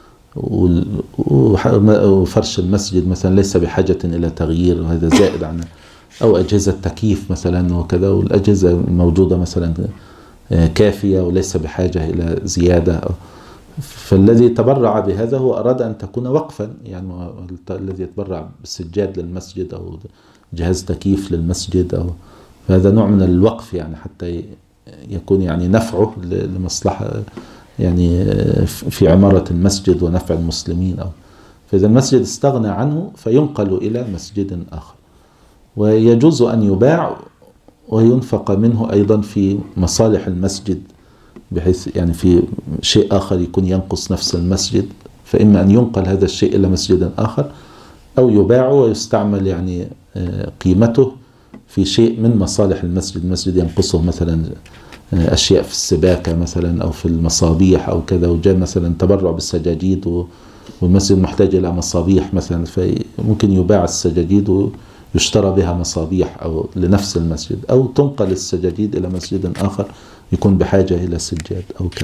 وفرش المسجد مثلا ليس بحاجة إلى تغيير وهذا زائد عنه، أو أجهزة تكييف مثلا وكذا، والأجهزة الموجودة مثلا كافية وليس بحاجة إلى زيادة. فالذي تبرع بهذا هو أراد أن تكون وقفا، يعني الذي يتبرع بالسجاد للمسجد أو جهاز تكييف للمسجد، أو هذا نوع من الوقف يعني حتى يكون يعني نفعه لمصلحة يعني في عمارة المسجد ونفع المسلمين. فإذا المسجد استغنى عنه فينقل إلى مسجد آخر، ويجوز أن يباع وينفق منه أيضا في مصالح المسجد، بحيث يعني في شيء آخر يكون ينقص نفس المسجد، فإما أن ينقل هذا الشيء إلى مسجد آخر، أو يباع ويستعمل يعني قيمته في شيء من مصالح المسجد. المسجد ينقصه مثلا أشياء في السباكة مثلا أو في المصابيح أو كذا، وجاء مثلا تبرع بالسجاجيد والمسجد محتاج إلى مصابيح مثلا، فممكن يباع السجاجيد ويشترى بها مصابيح أو لنفس المسجد، أو تنقل السجاجيد إلى مسجد آخر يكون بحاجة إلى سجاد أو كذا.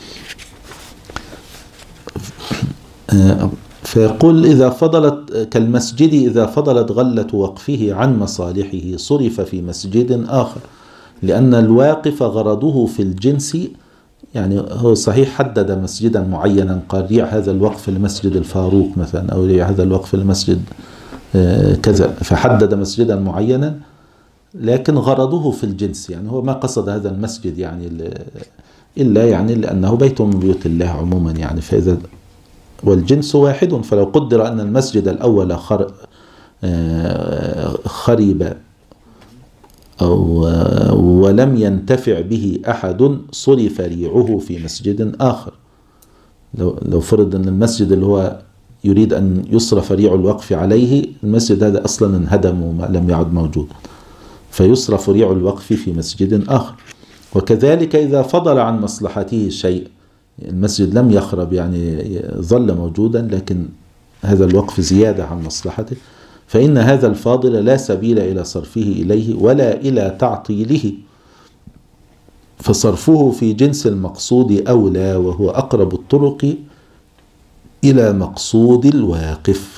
فيقول إذا فضلت كالمسجد إذا فضلت غلة وقفه عن مصالحه صرف في مسجد آخر، لأن الواقف غرضه في الجنس، يعني هو صحيح حدد مسجدا معينا، قال ريع هذا الوقف لمسجد الفاروق مثلا، أو ريع هذا الوقف لمسجد كذا، فحدد مسجدا معينا، لكن غرضه في الجنس، يعني هو ما قصد هذا المسجد يعني إلا يعني لأنه بيت من بيوت الله عموما يعني. فإذا والجنس واحد، فلو قدر أن المسجد الأول خرب ولم ينتفع به أحد صرف ريعه في مسجد آخر. لو فرض أن المسجد اللي هو يريد أن يصرف ريع الوقف عليه، المسجد هذا أصلا انهدم ولم يعد موجود، فيصرف ريع الوقف في مسجد آخر. وكذلك إذا فضل عن مصلحته شيء، المسجد لم يخرب يعني ظل موجودا، لكن هذا الوقف زيادة عن مصلحته، فإن هذا الفاضل لا سبيل إلى صرفه إليه ولا إلى تعطيله، فصرفه في جنس المقصود أولى، وهو أقرب الطرق إلى مقصود الواقف.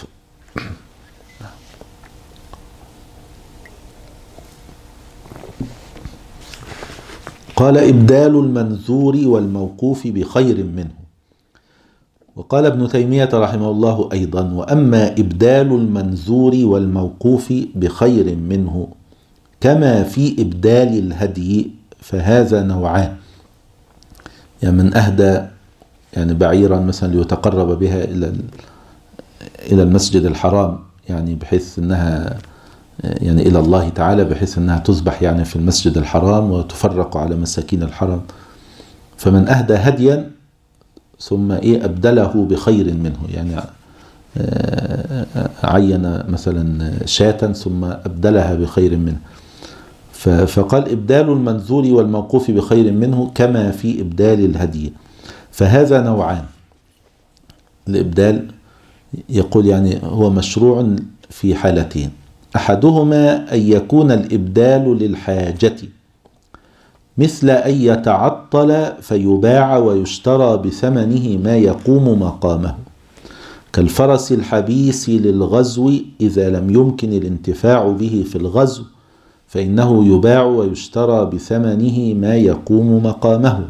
قال: إبدال المنذور والموقوف بخير منه. وقال ابن تيمية رحمه الله أيضا: وأما إبدال المنذور والموقوف بخير منه كما في إبدال الهدي فهذا نوعان. يعني من أهدى يعني بعيرا مثلا ليتقرب بها إلى المسجد الحرام، يعني بحيث أنها يعني إلى الله تعالى، بحيث أنها تذبح يعني في المسجد الحرام وتفرق على مساكين الحرام. فمن أهدى هديا ثم أبدله بخير منه، يعني عين مثلا شاة ثم أبدلها بخير منه. فقال: إبدال المنذور والموقوف بخير منه كما في إبدال الهدي فهذا نوعان. الإبدال يقول يعني هو مشروع في حالتين: أحدهما أن يكون الإبدال للحاجة، مثل أن يتعطل فيباع ويشترى بثمنه ما يقوم مقامه، كالفرس الحبيس للغزو إذا لم يمكن الانتفاع به في الغزو فإنه يباع ويشترى بثمنه ما يقوم مقامه.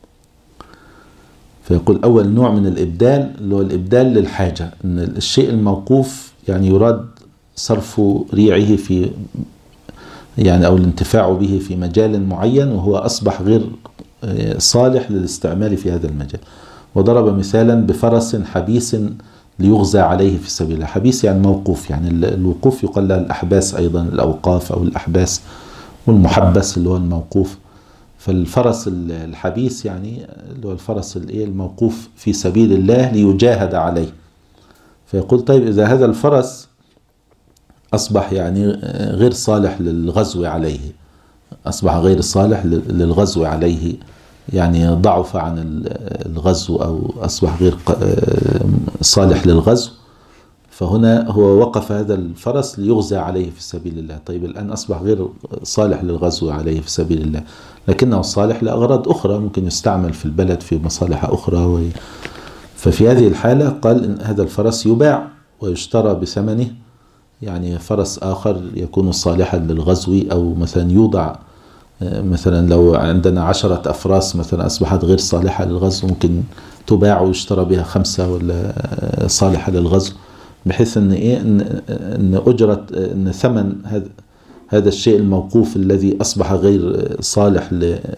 فيقول أول نوع من الإبدال اللي هو الإبدال للحاجة، أن الشيء الموقوف يعني يراد صرف ريعه في يعني أو الانتفاع به في مجال معين، وهو أصبح غير صالح للاستعمال في هذا المجال. وضرب مثالا بفرس حبيس ليغزى عليه في سبيل الله. حبيس يعني موقوف، يعني الوقوف يقال لها الأحباس أيضا، الأوقاف أو الأحباس، والمحبس اللي هو الموقوف. فالفرس الحبيس يعني اللي هو الفرس الموقوف في سبيل الله ليجاهد عليه. فيقول طيب إذا هذا الفرس أصبح يعني غير صالح للغزو عليه، أصبح غير صالح للغزو عليه، يعني ضعف عن الغزو أو أصبح غير صالح للغزو، فهنا هو وقف هذا الفرس ليغزى عليه في سبيل الله. طيب الآن أصبح غير صالح للغزو عليه في سبيل الله، لكنه صالح لأغراض أخرى، ممكن يستعمل في البلد في مصالح أخرى. ففي هذه الحالة قال إن هذا الفرس يباع ويشترى بثمنه، يعني فرس آخر يكون صالحا للغزو، أو مثلا يوضع مثلا لو عندنا 10 أفراس مثلا أصبحت غير صالحة للغزو، ممكن تباع ويشترى بها 5 ولا صالحة للغزو، بحيث ان ان اجرة ان ثمن هذا الشيء الموقوف الذي اصبح غير صالح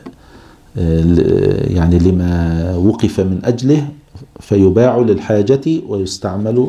يعني لما وقف من اجله، فيباع للحاجة ويستعمل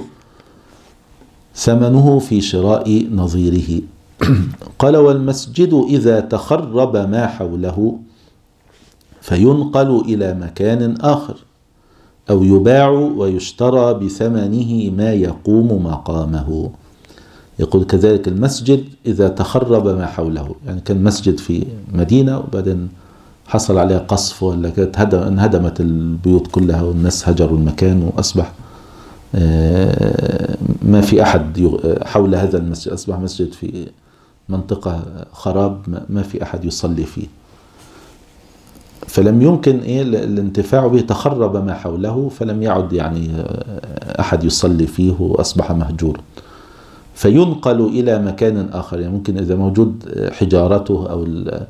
ثمنه في شراء نظيره. قال: والمسجد إذا تخرب ما حوله فينقل إلى مكان آخر، أو يباع ويشترى بثمنه ما يقوم مقامه. يقول كذلك المسجد إذا تخرب ما حوله، يعني كان مسجد في مدينة وبعدين حصل عليها قصف ولا كانت انهدمت البيوت كلها والناس هجروا المكان وأصبح ما في أحد حول هذا المسجد، أصبح مسجد في منطقة خراب ما في أحد يصلي فيه، فلم يمكن الانتفاع به، تخرب ما حوله فلم يعد يعني أحد يصلي فيه وأصبح مهجور، فينقل إلى مكان آخر. يعني ممكن إذا موجود حجارته أو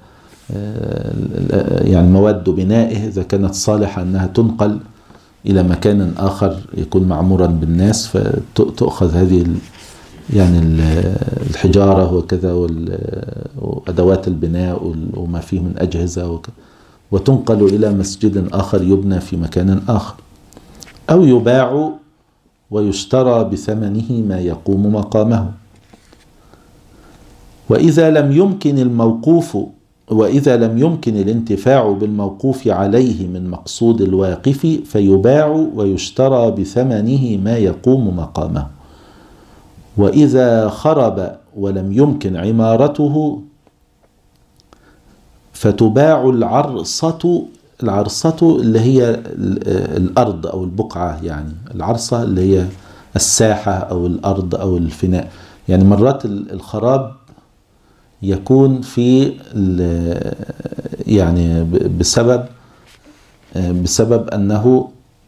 يعني مواد بنائه إذا كانت صالحة أنها تنقل إلى مكان آخر يكون معمورا بالناس، فتأخذ هذه يعني الحجارة وكذا وأدوات البناء وما فيه من أجهزة وتنقل إلى مسجد آخر يبنى في مكان آخر، أو يباع ويشترى بثمنه ما يقوم مقامه. وإذا لم يمكن الانتفاع بالموقوف عليه من مقصود الواقف فيباع ويشترى بثمنه ما يقوم مقامه. وإذا خرب ولم يمكن عمارته فتباع العرصة اللي هي الأرض أو البقعة، يعني العرصة اللي هي الساحة أو الأرض أو الفناء. يعني مرات الخراب يكون في يعني بسبب أنه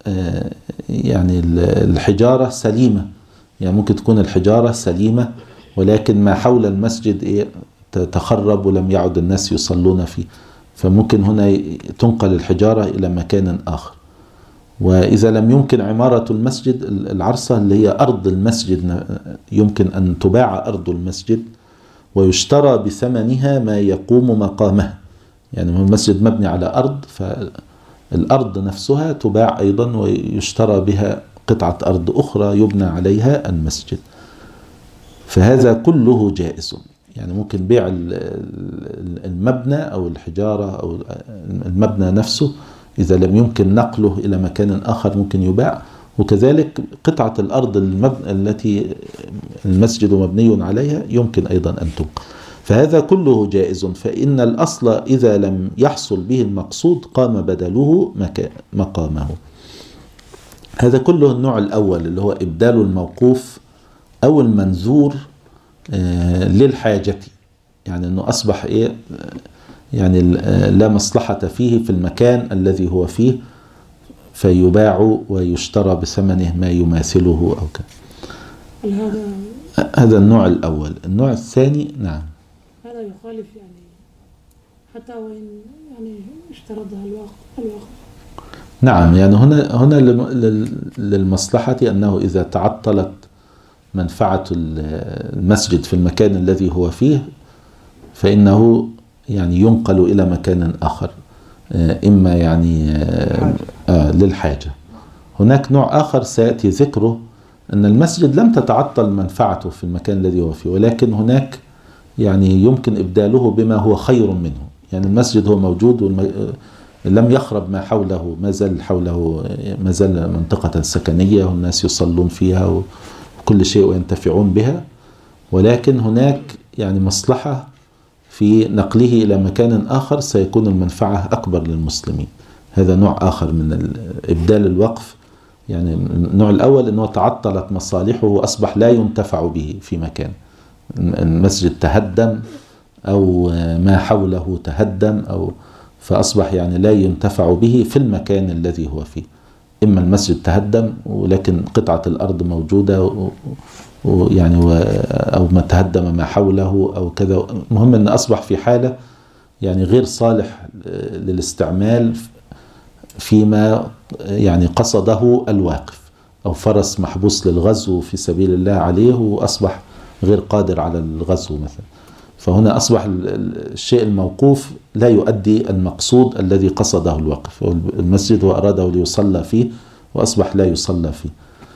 يعني الحجارة سليمة، يعني ممكن تكون الحجارة سليمة ولكن ما حول المسجد تخرب ولم يعد الناس يصلون فيه، فممكن هنا تنقل الحجارة إلى مكان آخر. وإذا لم يمكن عمارة المسجد، العرصة اللي هي أرض المسجد، يمكن أن تباع أرض المسجد ويشترى بثمنها ما يقوم مقامه. يعني المسجد مبني على أرض، فالأرض نفسها تباع أيضا ويشترى بها قطعة أرض أخرى يبنى عليها المسجد. فهذا كله جائز، يعني ممكن بيع المبنى أو الحجارة أو المبنى نفسه إذا لم يمكن نقله إلى مكان آخر ممكن يباع، وكذلك قطعة الأرض التي المسجد مبني عليها يمكن أيضا أن تنقل. فهذا كله جائز، فإن الأصل إذا لم يحصل به المقصود قام بدله مقامه. هذا كله النوع الأول اللي هو إبدال الموقوف أو المنذور للحاجة، يعني أنه أصبح يعني لا مصلحة فيه في المكان الذي هو فيه فيباع ويشترى بثمنه ما يماثله أو كذا. هذا النوع الأول. النوع الثاني نعم هذا يخالف، يعني حتى وإن يعني اشترطها الوقف. نعم، يعني هنا للمصلحة أنه إذا تعطلت منفعة المسجد في المكان الذي هو فيه فإنه يعني ينقل إلى مكان آخر، إما يعني للحاجة. هناك نوع آخر سيأتي ذكره، أن المسجد لم تتعطل منفعته في المكان الذي هو فيه، ولكن هناك يعني يمكن إبداله بما هو خير منه. يعني المسجد هو موجود لم يخرب ما حوله، ما زال منطقة سكنية والناس يصلون فيها وكل شيء وينتفعون بها، ولكن هناك يعني مصلحة في نقله إلى مكان آخر سيكون المنفعة أكبر للمسلمين. هذا نوع آخر من إبدال الوقف. يعني النوع الأول أنه تعطلت مصالحه وأصبح لا ينتفع به في مكان، المسجد تهدم أو ما حوله تهدم فأصبح يعني لا ينتفع به في المكان الذي هو فيه. إما المسجد تهدم ولكن قطعة الأرض موجودة ويعني أو ما تهدم ما حوله أو كذا، مهم أن أصبح في حالة يعني غير صالح للاستعمال فيما يعني قصده الواقف، أو فرس محبوس للغزو في سبيل الله عليه وأصبح غير قادر على الغزو مثلا، فهنا أصبح الشيء الموقوف لا يؤدي المقصود الذي قصده الواقف. المسجد وأراده ليصلى فيه وأصبح لا يصلى فيه.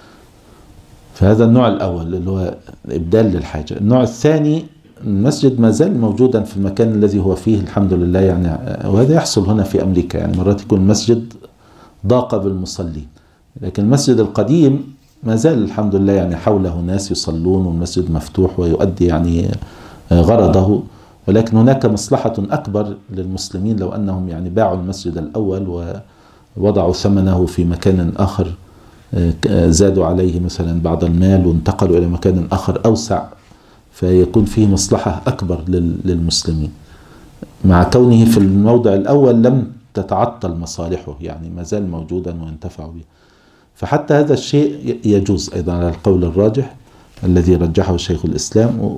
فهذا النوع الأول اللي هو إبدال للحاجة. النوع الثاني، المسجد ما زال موجودا في المكان الذي هو فيه الحمد لله، يعني وهذا يحصل هنا في أمريكا، يعني مرات يكون المسجد ضاق بالمصلين، لكن المسجد القديم ما زال الحمد لله يعني حوله ناس يصلون والمسجد مفتوح ويؤدي يعني غرضه. ولكن هناك مصلحة أكبر للمسلمين لو أنهم يعني باعوا المسجد الأول ووضعوا ثمنه في مكان آخر، زادوا عليه مثلا بعض المال وانتقلوا إلى مكان آخر أوسع، فيكون فيه مصلحة أكبر للمسلمين، مع كونه في الموضع الأول لم تتعطل مصالحه، يعني ما زال موجودا وينتفع به. فحتى هذا الشيء يجوز أيضا على القول الراجح الذي رجحه شيخ الإسلام،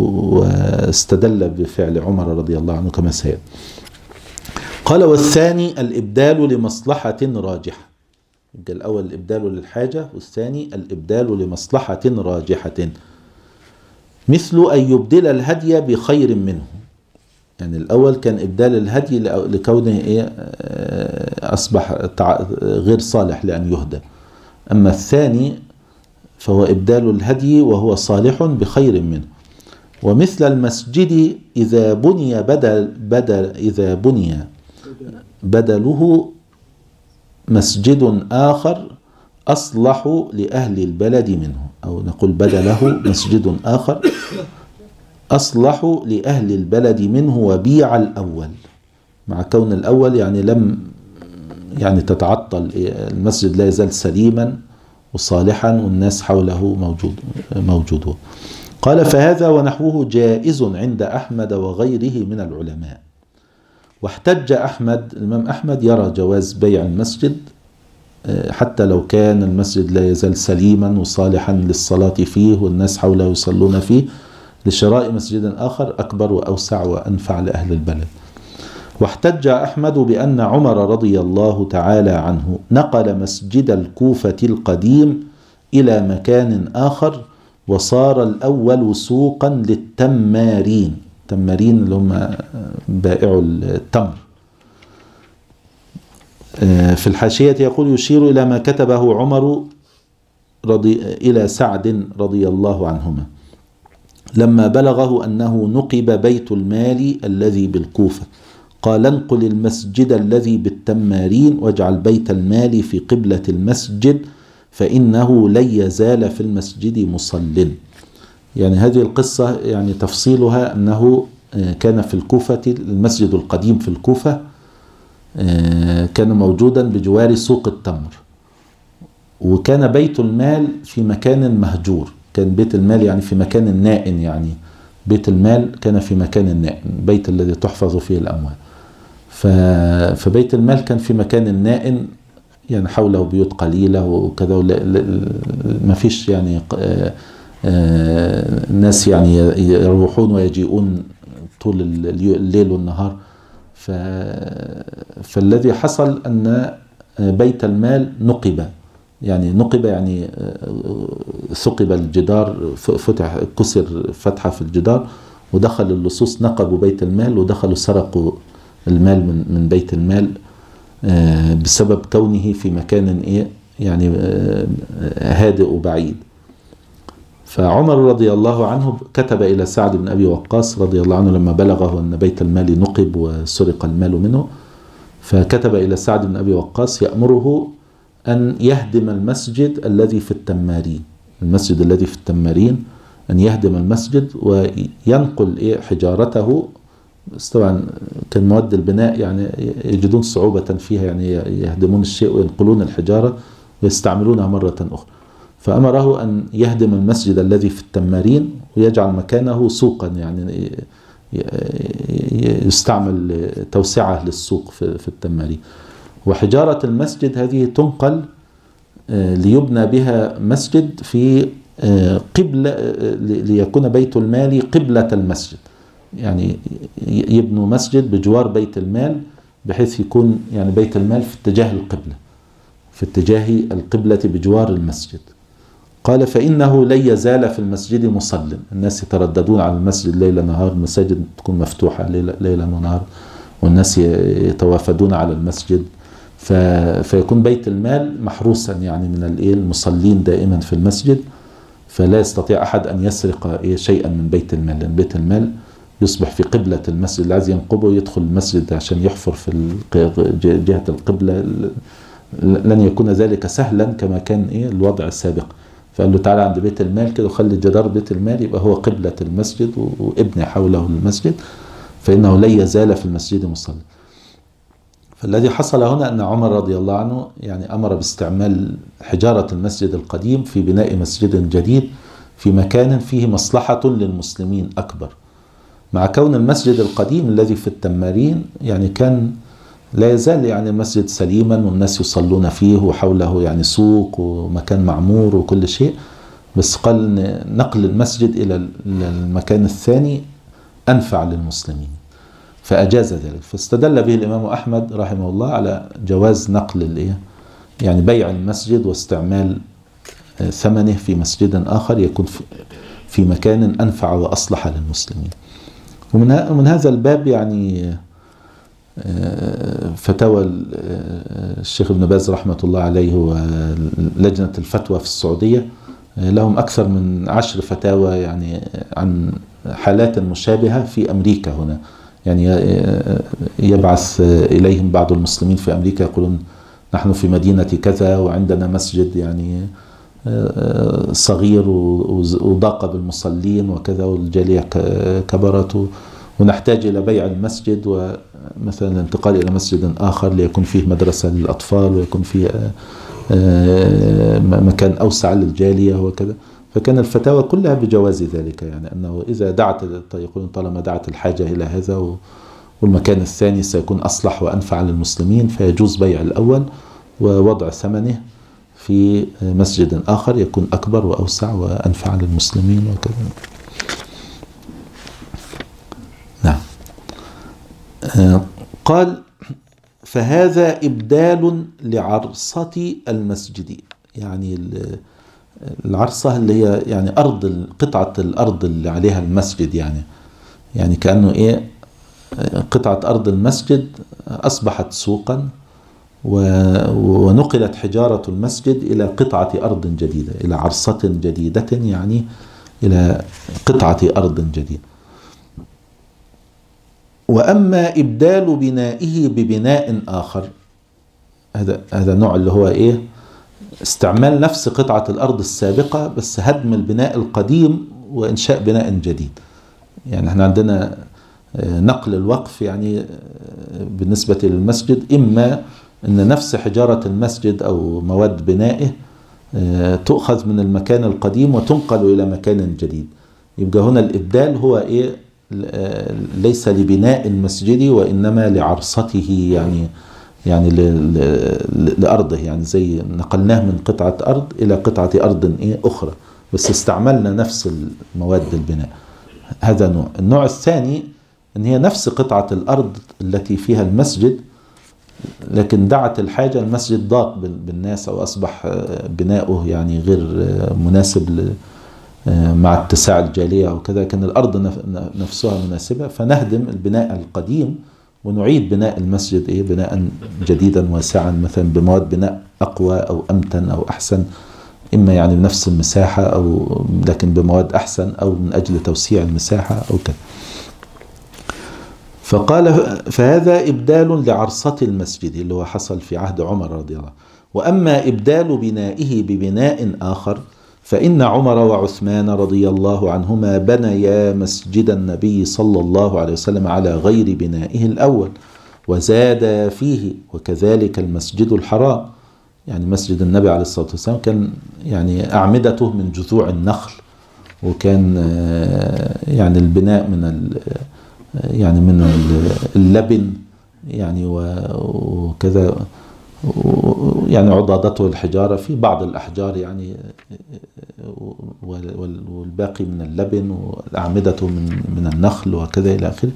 واستدل بفعل عمر رضي الله عنه كما سيأتي. قال: والثاني الإبدال لمصلحة راجحة. الأول الإبدال للحاجة، والثاني الإبدال لمصلحة راجحة، مثل أن يبدل الهدي بخير منه. يعني الأول كان إبدال الهدي لكونه أصبح غير صالح لأن يهدى، أما الثاني فهو إبدال الهدي وهو صالح بخير منه. ومثل المسجد إذا بني إذا بني بدله مسجد آخر أصلح لأهل البلد منه، أو نقول بدله مسجد آخر أصلح لأهل البلد منه وبيع الأول، مع كون الأول يعني لم يعني تتعطل المسجد، لا يزال سليما وصالحا والناس حوله موجودون. قال فهذا ونحوه جائز عند أحمد وغيره من العلماء. واحتج أحمد، الإمام أحمد يرى جواز بيع المسجد حتى لو كان المسجد لا يزال سليما وصالحا للصلاة فيه والناس حوله يصلون فيه، لشراء مسجد آخر أكبر وأوسع وأنفع لأهل البلد. واحتج أحمد بأن عمر رضي الله تعالى عنه نقل مسجد الكوفة القديم إلى مكان آخر وصار الأول سوقا للتمارين، التمارين اللي هم بائع التمر. في الحاشية يقول يشير إلى ما كتبه عمر إلى سعد رضي الله عنهما لما بلغه أنه نقب بيت المال الذي بالكوفة، قال انقل المسجد الذي بالتمارين واجعل بيت المال في قبلة المسجد فإنه لن يزال في المسجد مصل. يعني هذه القصة يعني تفصيلها أنه كان في الكوفة المسجد القديم في الكوفة كان موجودا بجوار سوق التمر، وكان بيت المال في مكان مهجور، كان بيت المال يعني في مكان نائن، يعني بيت المال كان في مكان نائن، البيت الذي تحفظ فيه الأموال. فبيت المال كان في مكان نائن، يعني حوله بيوت قليلة وكذا، ما فيش يعني الناس يعني يروحون ويجيئون طول الليل والنهار. فالذي حصل أن بيت المال نقب، يعني نقب يعني ثقب الجدار، فتح كسر فتحة في الجدار ودخل اللصوص نقبوا بيت المال ودخلوا سرقوا المال من بيت المال بسبب كونه في مكان يعني هادئ وبعيد. فعمر رضي الله عنه كتب إلى سعد بن أبي وقاص رضي الله عنه لما بلغه أن بيت المال نقب وسرق المال منه، فكتب إلى سعد بن أبي وقاص يأمره أن يهدم المسجد الذي في التمارين، المسجد الذي في التمارين أن يهدم المسجد وينقل حجارته. بس طبعا كان مواد البناء يعني يجدون صعوبة فيها، يعني يهدمون الشيء وينقلون الحجارة ويستعملونها مرة أخرى. فأمره أن يهدم المسجد الذي في التمارين ويجعل مكانه سوقا، يعني يستعمل توسعة للسوق في التمارين. وحجارة المسجد هذه تنقل ليبنى بها مسجد في قبلة، ليكون بيت المال قبلة المسجد، يعني يبنوا مسجد بجوار بيت المال بحيث يكون يعني بيت المال في اتجاه القبلة، في اتجاه القبلة بجوار المسجد. قال فإنه لن يزال في المسجد مصل، الناس يترددون على المسجد ليل نهار، المساجد تكون مفتوحة ليلا ونهار والناس يتوافدون على المسجد، فيكون بيت المال محروسا يعني من المصلين دائما في المسجد، فلا يستطيع أحد أن يسرق شيئا من بيت المال، لأن بيت المال يصبح في قبلة المسجد، اللي عايز ينقبه يدخل المسجد عشان يحفر في جهة القبلة، لن يكون ذلك سهلا كما كان الوضع السابق. فقال له تعالى عند بيت المال كده وخلي جدار بيت المال يبقى هو قبلة المسجد وابني حوله المسجد، فإنه لا يزال في المسجد مصلى. فالذي حصل هنا أن عمر رضي الله عنه يعني أمر باستعمال حجارة المسجد القديم في بناء مسجد جديد في مكان فيه مصلحة للمسلمين أكبر، مع كون المسجد القديم الذي في التمارين يعني كان لا يزال يعني المسجد سليما والناس يصلون فيه وحوله يعني سوق ومكان معمور وكل شيء، بس قال نقل المسجد إلى المكان الثاني أنفع للمسلمين فأجاز ذلك. فاستدل به الإمام أحمد رحمه الله على جواز نقل يعني بيع المسجد واستعمال ثمنه في مسجد آخر يكون في مكان أنفع وأصلح للمسلمين. ومن هذا الباب يعني فتاوى الشيخ ابن باز رحمة الله عليه ولجنة الفتوى في السعودية لهم أكثر من 10 فتاوى يعني عن حالات مشابهة في أمريكا هنا. يعني يبعث إليهم بعض المسلمين في أمريكا يقولون نحن في مدينة كذا وعندنا مسجد يعني صغير وضاق بالمصلين وكذا، والجالية كبرت، ونحتاج إلى بيع المسجد ومثلا الانتقال إلى مسجد آخر ليكون فيه مدرسة للأطفال ويكون فيه مكان أوسع للجالية وكذا. فكان الفتاوى كلها بجواز ذلك، يعني أنه إذا دعت، يقولون طالما دعت الحاجة إلى هذا والمكان الثاني سيكون أصلح وأنفع للمسلمين فيجوز بيع الأول ووضع ثمنه في مسجد آخر يكون أكبر وأوسع وأنفع للمسلمين وكذا. نعم. قال فهذا إبدال لعرصة المسجد، يعني العرصة اللي هي يعني قطعة الأرض اللي عليها المسجد، يعني كأنه إيه، قطعة أرض المسجد أصبحت سوقا ونقلت حجارة المسجد إلى قطعة أرض جديدة، إلى عرصة جديدة، يعني إلى قطعة أرض جديدة. وأما إبدال بنائه ببناء آخر، هذا نوع اللي هو إيه، استعمال نفس قطعة الأرض السابقة بس هدم البناء القديم وإنشاء بناء جديد. يعني احنا عندنا نقل الوقف يعني بالنسبة للمسجد، إما أن نفس حجارة المسجد أو مواد بنائه تؤخذ من المكان القديم وتنقل إلى مكان جديد. يبقى هنا الإبدال هو إيه، ليس لبناء المسجد وإنما لعرصته، يعني لأرضه، يعني زي نقلناه من قطعة أرض إلى قطعة أرض إيه أخرى، بس استعملنا نفس المواد البناء. هذا نوع. النوع الثاني أن هي نفس قطعة الأرض التي فيها المسجد، لكن دعت الحاجة المسجد ضاق بالناس أو أصبح بناؤه يعني غير مناسب مع اتساع الجالية وكذا، كان الأرض نفسها مناسبة، فنهدم البناء القديم ونعيد بناء المسجد إيه، بناء جديدا واسعا، مثلا بمواد بناء أقوى أو أمتن أو أحسن، إما يعني بنفس المساحة أو لكن بمواد أحسن، أو من أجل توسيع المساحة أو كذا. فقال فهذا إبدال لعرصة المسجد اللي هو حصل في عهد عمر رضي الله عنه. وأما إبدال بنائه ببناء آخر فإن عمر وعثمان رضي الله عنهما بنيا مسجد النبي صلى الله عليه وسلم على غير بنائه الأول وزاد فيه، وكذلك المسجد الحرام. يعني مسجد النبي عليه الصلاة والسلام كان يعني أعمدته من جذوع النخل، وكان يعني البناء من اللبن يعني وكذا، يعني عضادته الحجارة في بعض الأحجار يعني، والباقي من اللبن، وأعمدته من النخل وكذا إلى آخره.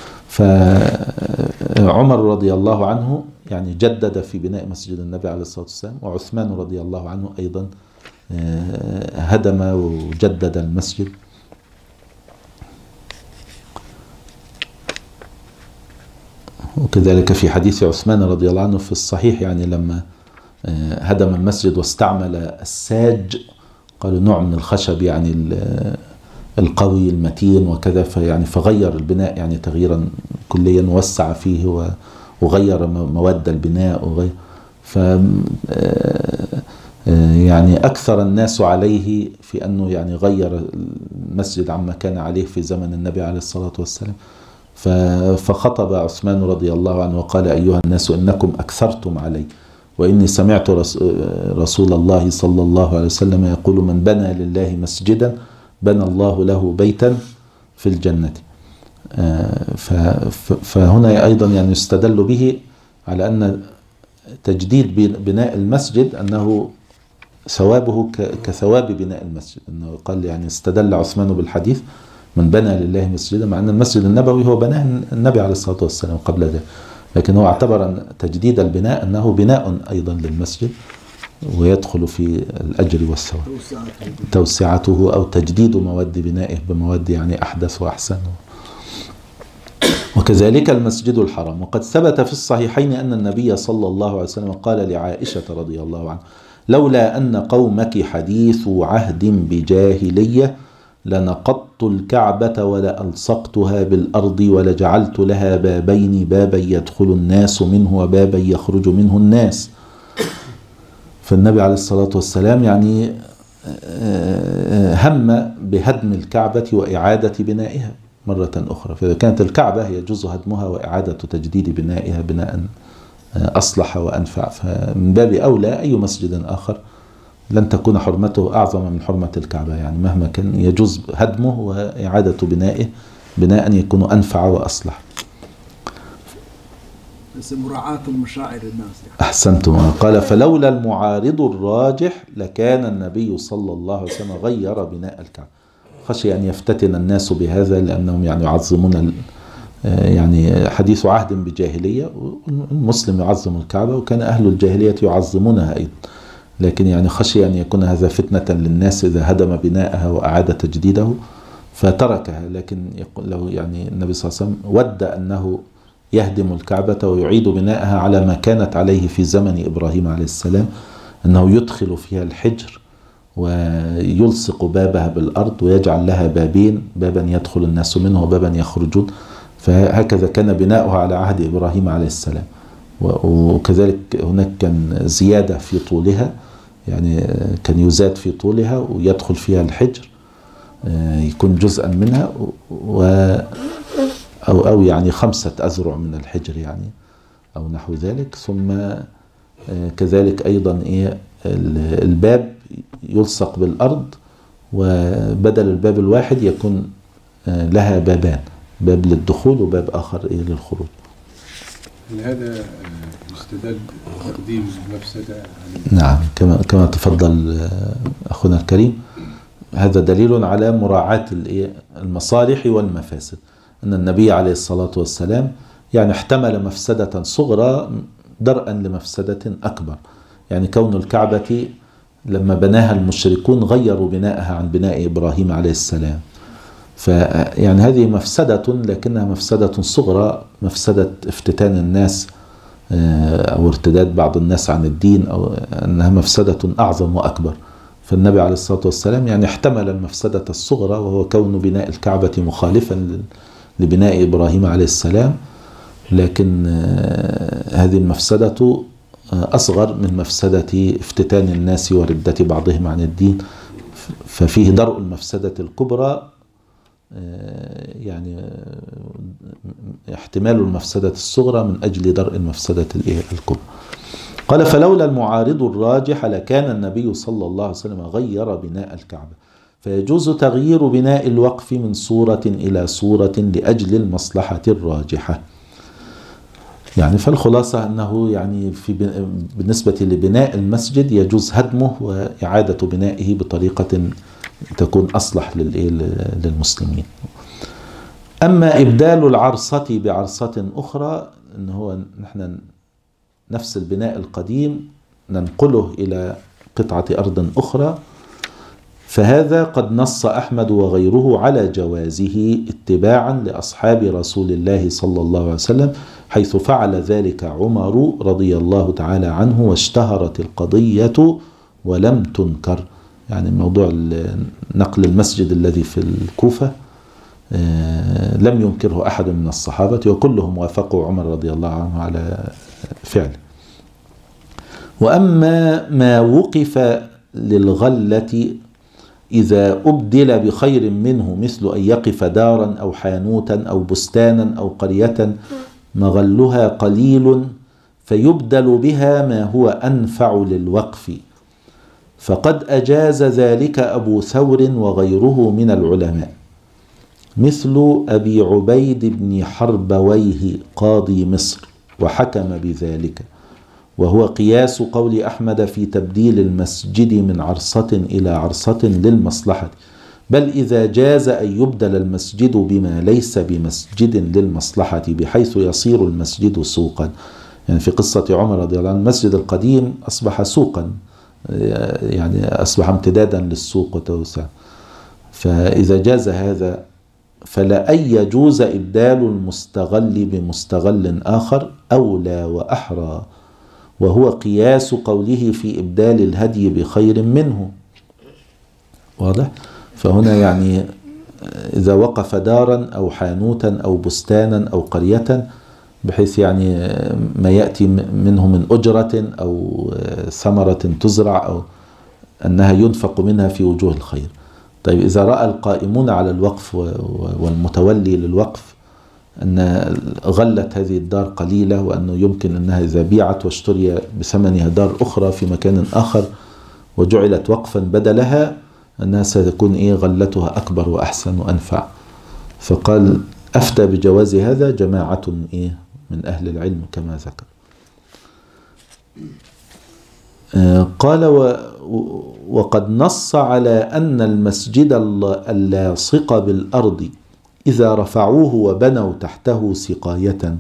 فعمر رضي الله عنه يعني جدد في بناء مسجد النبي عليه الصلاة والسلام، وعثمان رضي الله عنه أيضا هدم وجدد المسجد. وكذلك في حديث عثمان رضي الله عنه في الصحيح، يعني لما هدم المسجد واستعمل الساج، قالوا نوع من الخشب يعني القوي المتين وكذا، فغير البناء يعني تغييرا كليا، وسع فيه وغير مواد البناء وغير. يعني أكثر الناس عليه في أنه يعني غير المسجد عما كان عليه في زمن النبي عليه الصلاة والسلام. فخطب عثمان رضي الله عنه وقال أيها الناس إنكم أكثرتم علي، وإني سمعت رسول الله صلى الله عليه وسلم يقول من بنى لله مسجدا بنى الله له بيتا في الجنة. فهنا أيضا يعني يستدل به على أن تجديد بناء المسجد أنه ثوابه كثواب بناء المسجد، أنه قال يعني استدل عثمان بالحديث من بنى لله مسجدا، مع أن المسجد النبوي هو بناه النبي عليه الصلاة والسلام قبل ذلك، لكن هو اعتبر أن تجديد البناء أنه بناء أيضا للمسجد ويدخل في الأجر والثواب، توسعته أو تجديد مواد بنائه بمواد يعني أحدث وأحسن. وكذلك المسجد الحرام. وقد ثبت في الصحيحين أن النبي صلى الله عليه وسلم قال لعائشة رضي الله عنها لولا أن قومك حديث عهد بجاهلية لنقضت الكعبة ولألصقتها بالأرض ولجعلت لها بابين، بابا يدخل الناس منه وبابا يخرج منه الناس. فالنبي عليه الصلاة والسلام يعني هم بهدم الكعبة وإعادة بنائها مرة أخرى. فإذا كانت الكعبة يجوز هدمها وإعادة تجديد بنائها بناء أصلح وأنفع، فمن باب أولى أي مسجد آخر لن تكون حرمته أعظم من حرمة الكعبة، يعني مهما كان يجوز هدمه وإعادة بنائه بناء يكون أنفع وأصلح. بس مراعاة المشاعر الناس يعني. أحسنتم. قال فلولا المعارض الراجح لكان النبي صلى الله عليه وسلم غير بناء الكعبة. خشي أن يفتتن الناس بهذا لأنهم يعني يعظمون يعني حديث عهد بجاهلية، المسلم يعظم الكعبة وكان أهل الجاهلية يعظمونها أيضا، لكن يعني خشي أن يكون هذا فتنة للناس إذا هدم بناءها وأعاد تجديده فتركها. لكن لو يعني النبي صلى الله عليه وسلم ود أنه يهدم الكعبة ويعيد بناءها على ما كانت عليه في زمن إبراهيم عليه السلام، أنه يدخل فيها الحجر ويلصق بابها بالأرض ويجعل لها بابين، بابا يدخل الناس منه وبابا يخرجون. فهكذا كان بناؤها على عهد إبراهيم عليه السلام. وكذلك هناك كان زيادة في طولها، يعني كان يزاد في طولها ويدخل فيها الحجر يكون جزءا منها، أو يعني 5 أذرع من الحجر يعني أو نحو ذلك. ثم كذلك أيضا الباب يلصق بالأرض، وبدل الباب الواحد يكون لها بابان، باب للدخول وباب آخر للخروج. هذا مستدل تقديم المفسدة. نعم، كما تفضل أخونا الكريم، هذا دليل على مراعاة المصالح والمفاسد، أن النبي عليه الصلاة والسلام يعني احتمل مفسدة صغرى درءا لمفسدة أكبر. يعني كون الكعبة لما بناها المشركون غيروا بناءها عن بناء إبراهيم عليه السلام، فيعني هذه مفسدة لكنها مفسدة صغرى، مفسدة افتتان الناس أو ارتداد بعض الناس عن الدين، أو أنها مفسدة أعظم وأكبر. فالنبي عليه الصلاة والسلام يعني احتمل المفسدة الصغرى، وهو كون بناء الكعبة مخالفا لبناء إبراهيم عليه السلام، لكن هذه المفسدة أصغر من مفسدة افتتان الناس وردة بعضهم عن الدين، ففيه درء المفسدة الكبرى، يعني احتمال المفسدة الصغرى من أجل درء المفسدة الكبرى. قال فلولا المعارض الراجح لكان النبي صلى الله عليه وسلم غير بناء الكعبة، فيجوز تغيير بناء الوقف من صورة إلى صورة لأجل المصلحة الراجحة. يعني فالخلاصة أنه يعني بالنسبة لبناء المسجد يجوز هدمه وإعادة بنائه بطريقة تكون أصلح للمسلمين. أما إبدال العرصة بعرصة أخرى، أنه هو نحن نفس البناء القديم ننقله إلى قطعة أرض أخرى، فهذا قد نص أحمد وغيره على جوازه اتباعا لأصحاب رسول الله صلى الله عليه وسلم، حيث فعل ذلك عمر رضي الله تعالى عنه واشتهرت القضية ولم تنكر. يعني موضوع نقل المسجد الذي في الكوفة لم ينكره أحد من الصحابة، وكلهم وافقوا عمر رضي الله عنه على فعله. وأما ما وقف للغلة إذا أبدل بخير منه، مثل أن يقف دارا أو حانوتا أو بستانا أو قرية مغلها قليل فيبدل بها ما هو أنفع للوقف، فقد أجاز ذلك أبو ثور وغيره من العلماء، مثل أبي عبيد بن حربويه قاضي مصر، وحكم بذلك، وهو قياس قول أحمد في تبديل المسجد من عرصة إلى عرصة للمصلحة، بل إذا جاز أن يبدل المسجد بما ليس بمسجد للمصلحة بحيث يصير المسجد سوقا. يعني في قصة عمر رضي الله عنه المسجد القديم أصبح سوقا، يعني أصبح امتدادا للسوق وتوسع، فإذا جاز هذا فلا أن يجوز إبدال المستغل بمستغل آخر أولى وأحرى، وهو قياس قوله في إبدال الهدي بخير منه. واضح؟ فهنا يعني إذا وقف دارا أو حانوتا أو بستانا أو قرية بحيث يعني ما يأتي منه من أجرة أو ثمرة تزرع أو أنها ينفق منها في وجوه الخير. طيب إذا رأى القائمون على الوقف والمتولي للوقف أن غلة هذه الدار قليلة، وأنه يمكن أنها إذا بيعت واشتري بثمنها دار أخرى في مكان آخر وجعلت وقفا بدلها أنها ستكون غلتها أكبر وأحسن وأنفع. فقال أفتى بجواز هذا جماعة من أهل العلم كما ذكر. قال وقد نص على أن المسجد اللاصق بالأرض إذا رفعوه وبنوا تحته سقاية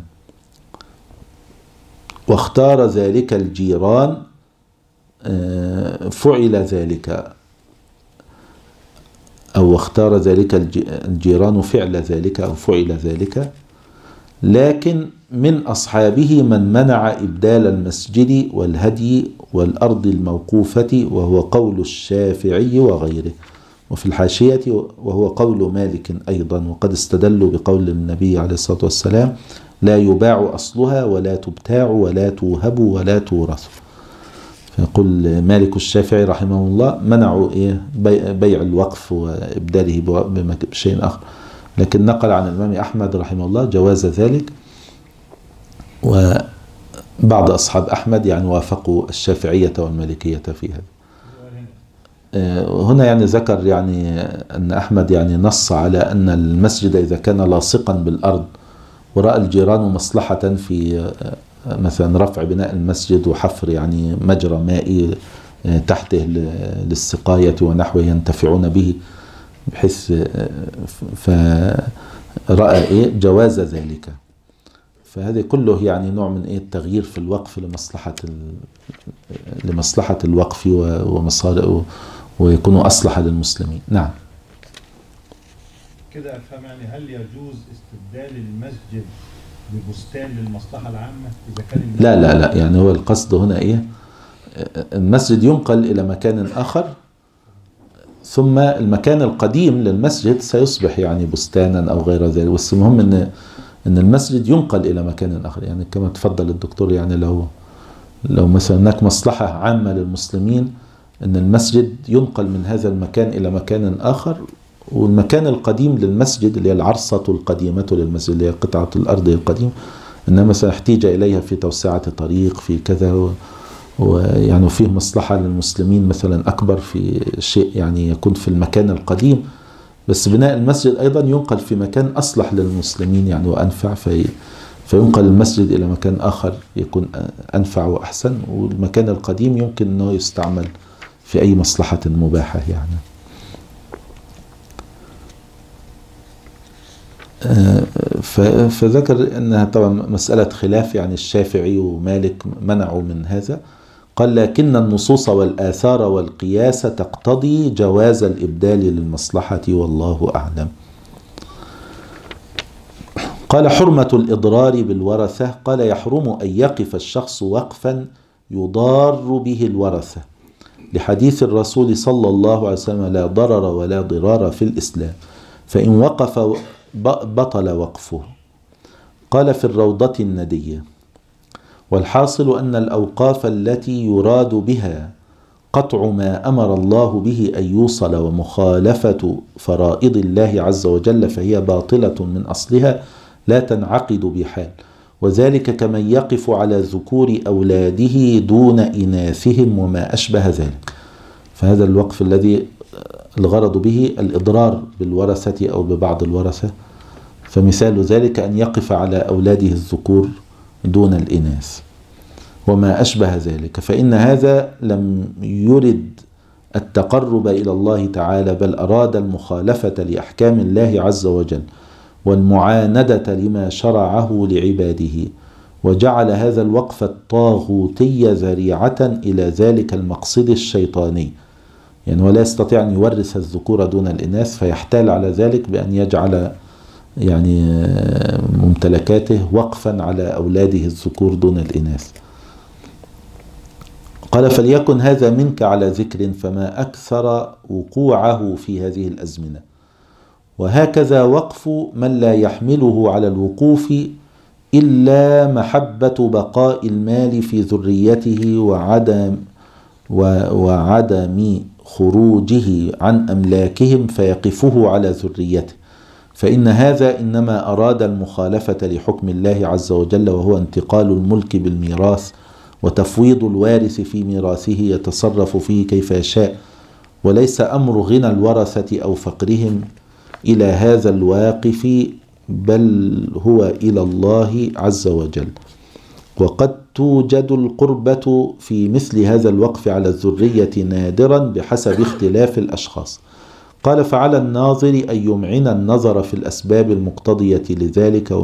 واختار ذلك الجيران فعل ذلك، أو اختار ذلك الجيران فعل ذلك أو فعل ذلك. لكن من أصحابه من منع إبدال المسجد والهدي والأرض الموقوفة، وهو قول الشافعي وغيره. وفي الحاشية وهو قول مالك أيضا، وقد استدلوا بقول النبي عليه الصلاة والسلام لا يباع أصلها ولا تبتاع ولا توهب ولا تورث. فيقول مالك الشافعي رحمه الله منعوا بيع الوقف وإبداله بشيء آخر، لكن نقل عن الإمام أحمد رحمه الله جواز ذلك، وبعض أصحاب أحمد يعني وافقوا الشافعية والمالكية في هذا. هنا يعني ذكر يعني أن أحمد يعني نص على أن المسجد إذا كان لاصقا بالأرض ورأى الجيران مصلحة في مثلا رفع بناء المسجد وحفر يعني مجرى مائي تحته للسقاية ونحوه ينتفعون به، بحيث فرأى جواز ذلك. فهذا كله يعني نوع من التغيير في الوقف لمصلحة الوقف ومصالحه ويكون أصلح للمسلمين. نعم. كده أفهم يعني هل يجوز استبدال المسجد ببستان للمصلحة العامة إذا كان لا يعني هو القصد هنا المسجد ينقل إلى مكان آخر، ثم المكان القديم للمسجد سيصبح يعني بستانا أو غير ذلك، بس المهم أن المسجد ينقل إلى مكان آخر. يعني كما تفضل الدكتور، يعني لو مثلا هناك مصلحة عامة للمسلمين أن المسجد ينقل من هذا المكان إلى مكان آخر، والمكان القديم للمسجد اللي هي العرصة القديمة للمسجد اللي هي قطعة الأرض القديمة أنها مثلا احتيج إليها في توسعة طريق في كذا، ويعني فيه مصلحة للمسلمين مثلا أكبر في شيء يعني يكون في المكان القديم، بس بناء المسجد أيضا ينقل في مكان أصلح للمسلمين يعني وأنفع، فينقل المسجد إلى مكان آخر يكون أنفع وأحسن، والمكان القديم يمكن أنه يستعمل في أي مصلحة مباحة يعني. فذكر أنها طبعا مسألة خلاف، يعني الشافعي ومالك منعوا من هذا. قال لكن النصوص والآثار والقياس تقتضي جواز الإبدال للمصلحة والله أعلم. قال حرمة الإضرار بالورثة. قال يحرم أن يقف الشخص وقفا يضار به الورثة، لحديث الرسول صلى الله عليه وسلم لا ضرر ولا ضرار في الإسلام، فإن وقف بطل وقفه. قال في الروضة الندية. والحاصل أن الأوقاف التي يراد بها قطع ما أمر الله به أن يوصل ومخالفة فرائض الله عز وجل فهي باطلة من أصلها لا تنعقد بحال، وذلك كمن يقف على ذكور أولاده دون إناثهم وما أشبه ذلك. فهذا الوقف الذي الغرض به الإضرار بالورثة أو ببعض الورثة، فمثال ذلك أن يقف على أولاده الذكور دون الإناث وما أشبه ذلك، فإن هذا لم يرد التقرب إلى الله تعالى، بل أراد المخالفة لأحكام الله عز وجل والمعاندة لما شرعه لعباده، وجعل هذا الوقف الطاغوتي ذريعة إلى ذلك المقصد الشيطاني، يعني ولا يستطيع أن يورث الذكور دون الإناث، فيحتال على ذلك بأن يجعل يعني ممتلكاته وقفا على أولاده الذكور دون الإناث. قال فليكن هذا منك على ذكر فما أكثر وقوعه في هذه الأزمنة. وهكذا وقف من لا يحمله على الوقوف إلا محبة بقاء المال في ذريته وعدم خروجه عن أملاكهم فيقفه على ذريته، فإن هذا إنما أراد المخالفة لحكم الله عز وجل، وهو انتقال الملك بالميراث وتفويض الوارث في ميراثه يتصرف فيه كيف يشاء، وليس أمر غنى الورثة أو فقرهم إلى هذا الواقف، بل هو إلى الله عز وجل. وقد توجد القربة في مثل هذا الوقف على الذرية نادرا بحسب اختلاف الأشخاص. قال فعلى الناظر أن يمعن النظر في الأسباب المقتضية لذلك.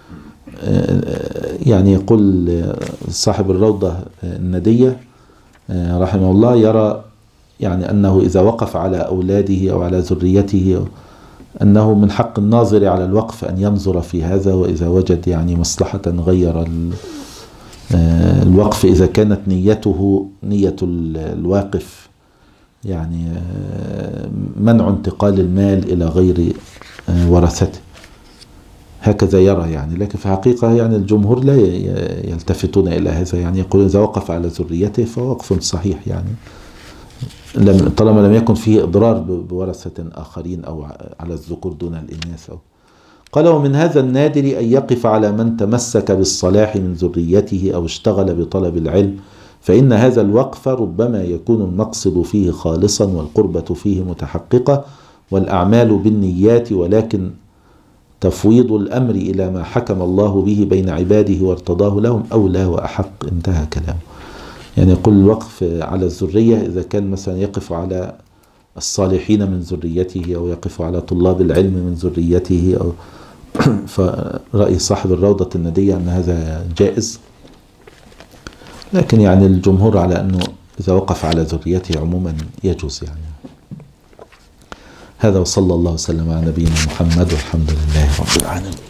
يعني يقول صاحب الروضة الندية رحمه الله يرى يعني أنه إذا وقف على أولاده أو على ذريته أنه من حق الناظر على الوقف أن ينظر في هذا، وإذا وجد يعني مصلحة غير الوقف إذا كانت نيته نية الواقف يعني منع انتقال المال إلى غير ورثته، هكذا يرى يعني. لكن في الحقيقة يعني الجمهور لا يلتفتون إلى هذا، يعني يقولون إذا وقف على ذريته فوقف صحيح يعني طالما لم يكن فيه إضرار بورثة آخرين أو على الذكور دون الإناث. قال ومن هذا النادر أن يقف على من تمسك بالصلاح من ذريته أو اشتغل بطلب العلم، فإن هذا الوقف ربما يكون المقصد فيه خالصا والقربة فيه متحققة والأعمال بالنيات، ولكن تفويض الأمر إلى ما حكم الله به بين عباده وارتضاه لهم أولى وأحق. انتهى كلامه. يعني يقول الوقف على الذرية إذا كان مثلا يقف على الصالحين من ذريته أو يقف على طلاب العلم من ذريته أو فرأي صاحب الروضة الندية أن هذا جائز، لكن يعني الجمهور على أنه إذا وقف على ذريته عموما يجوز يعني. هذا وصلى الله وسلم على نبينا محمد والحمد لله رب العالمين.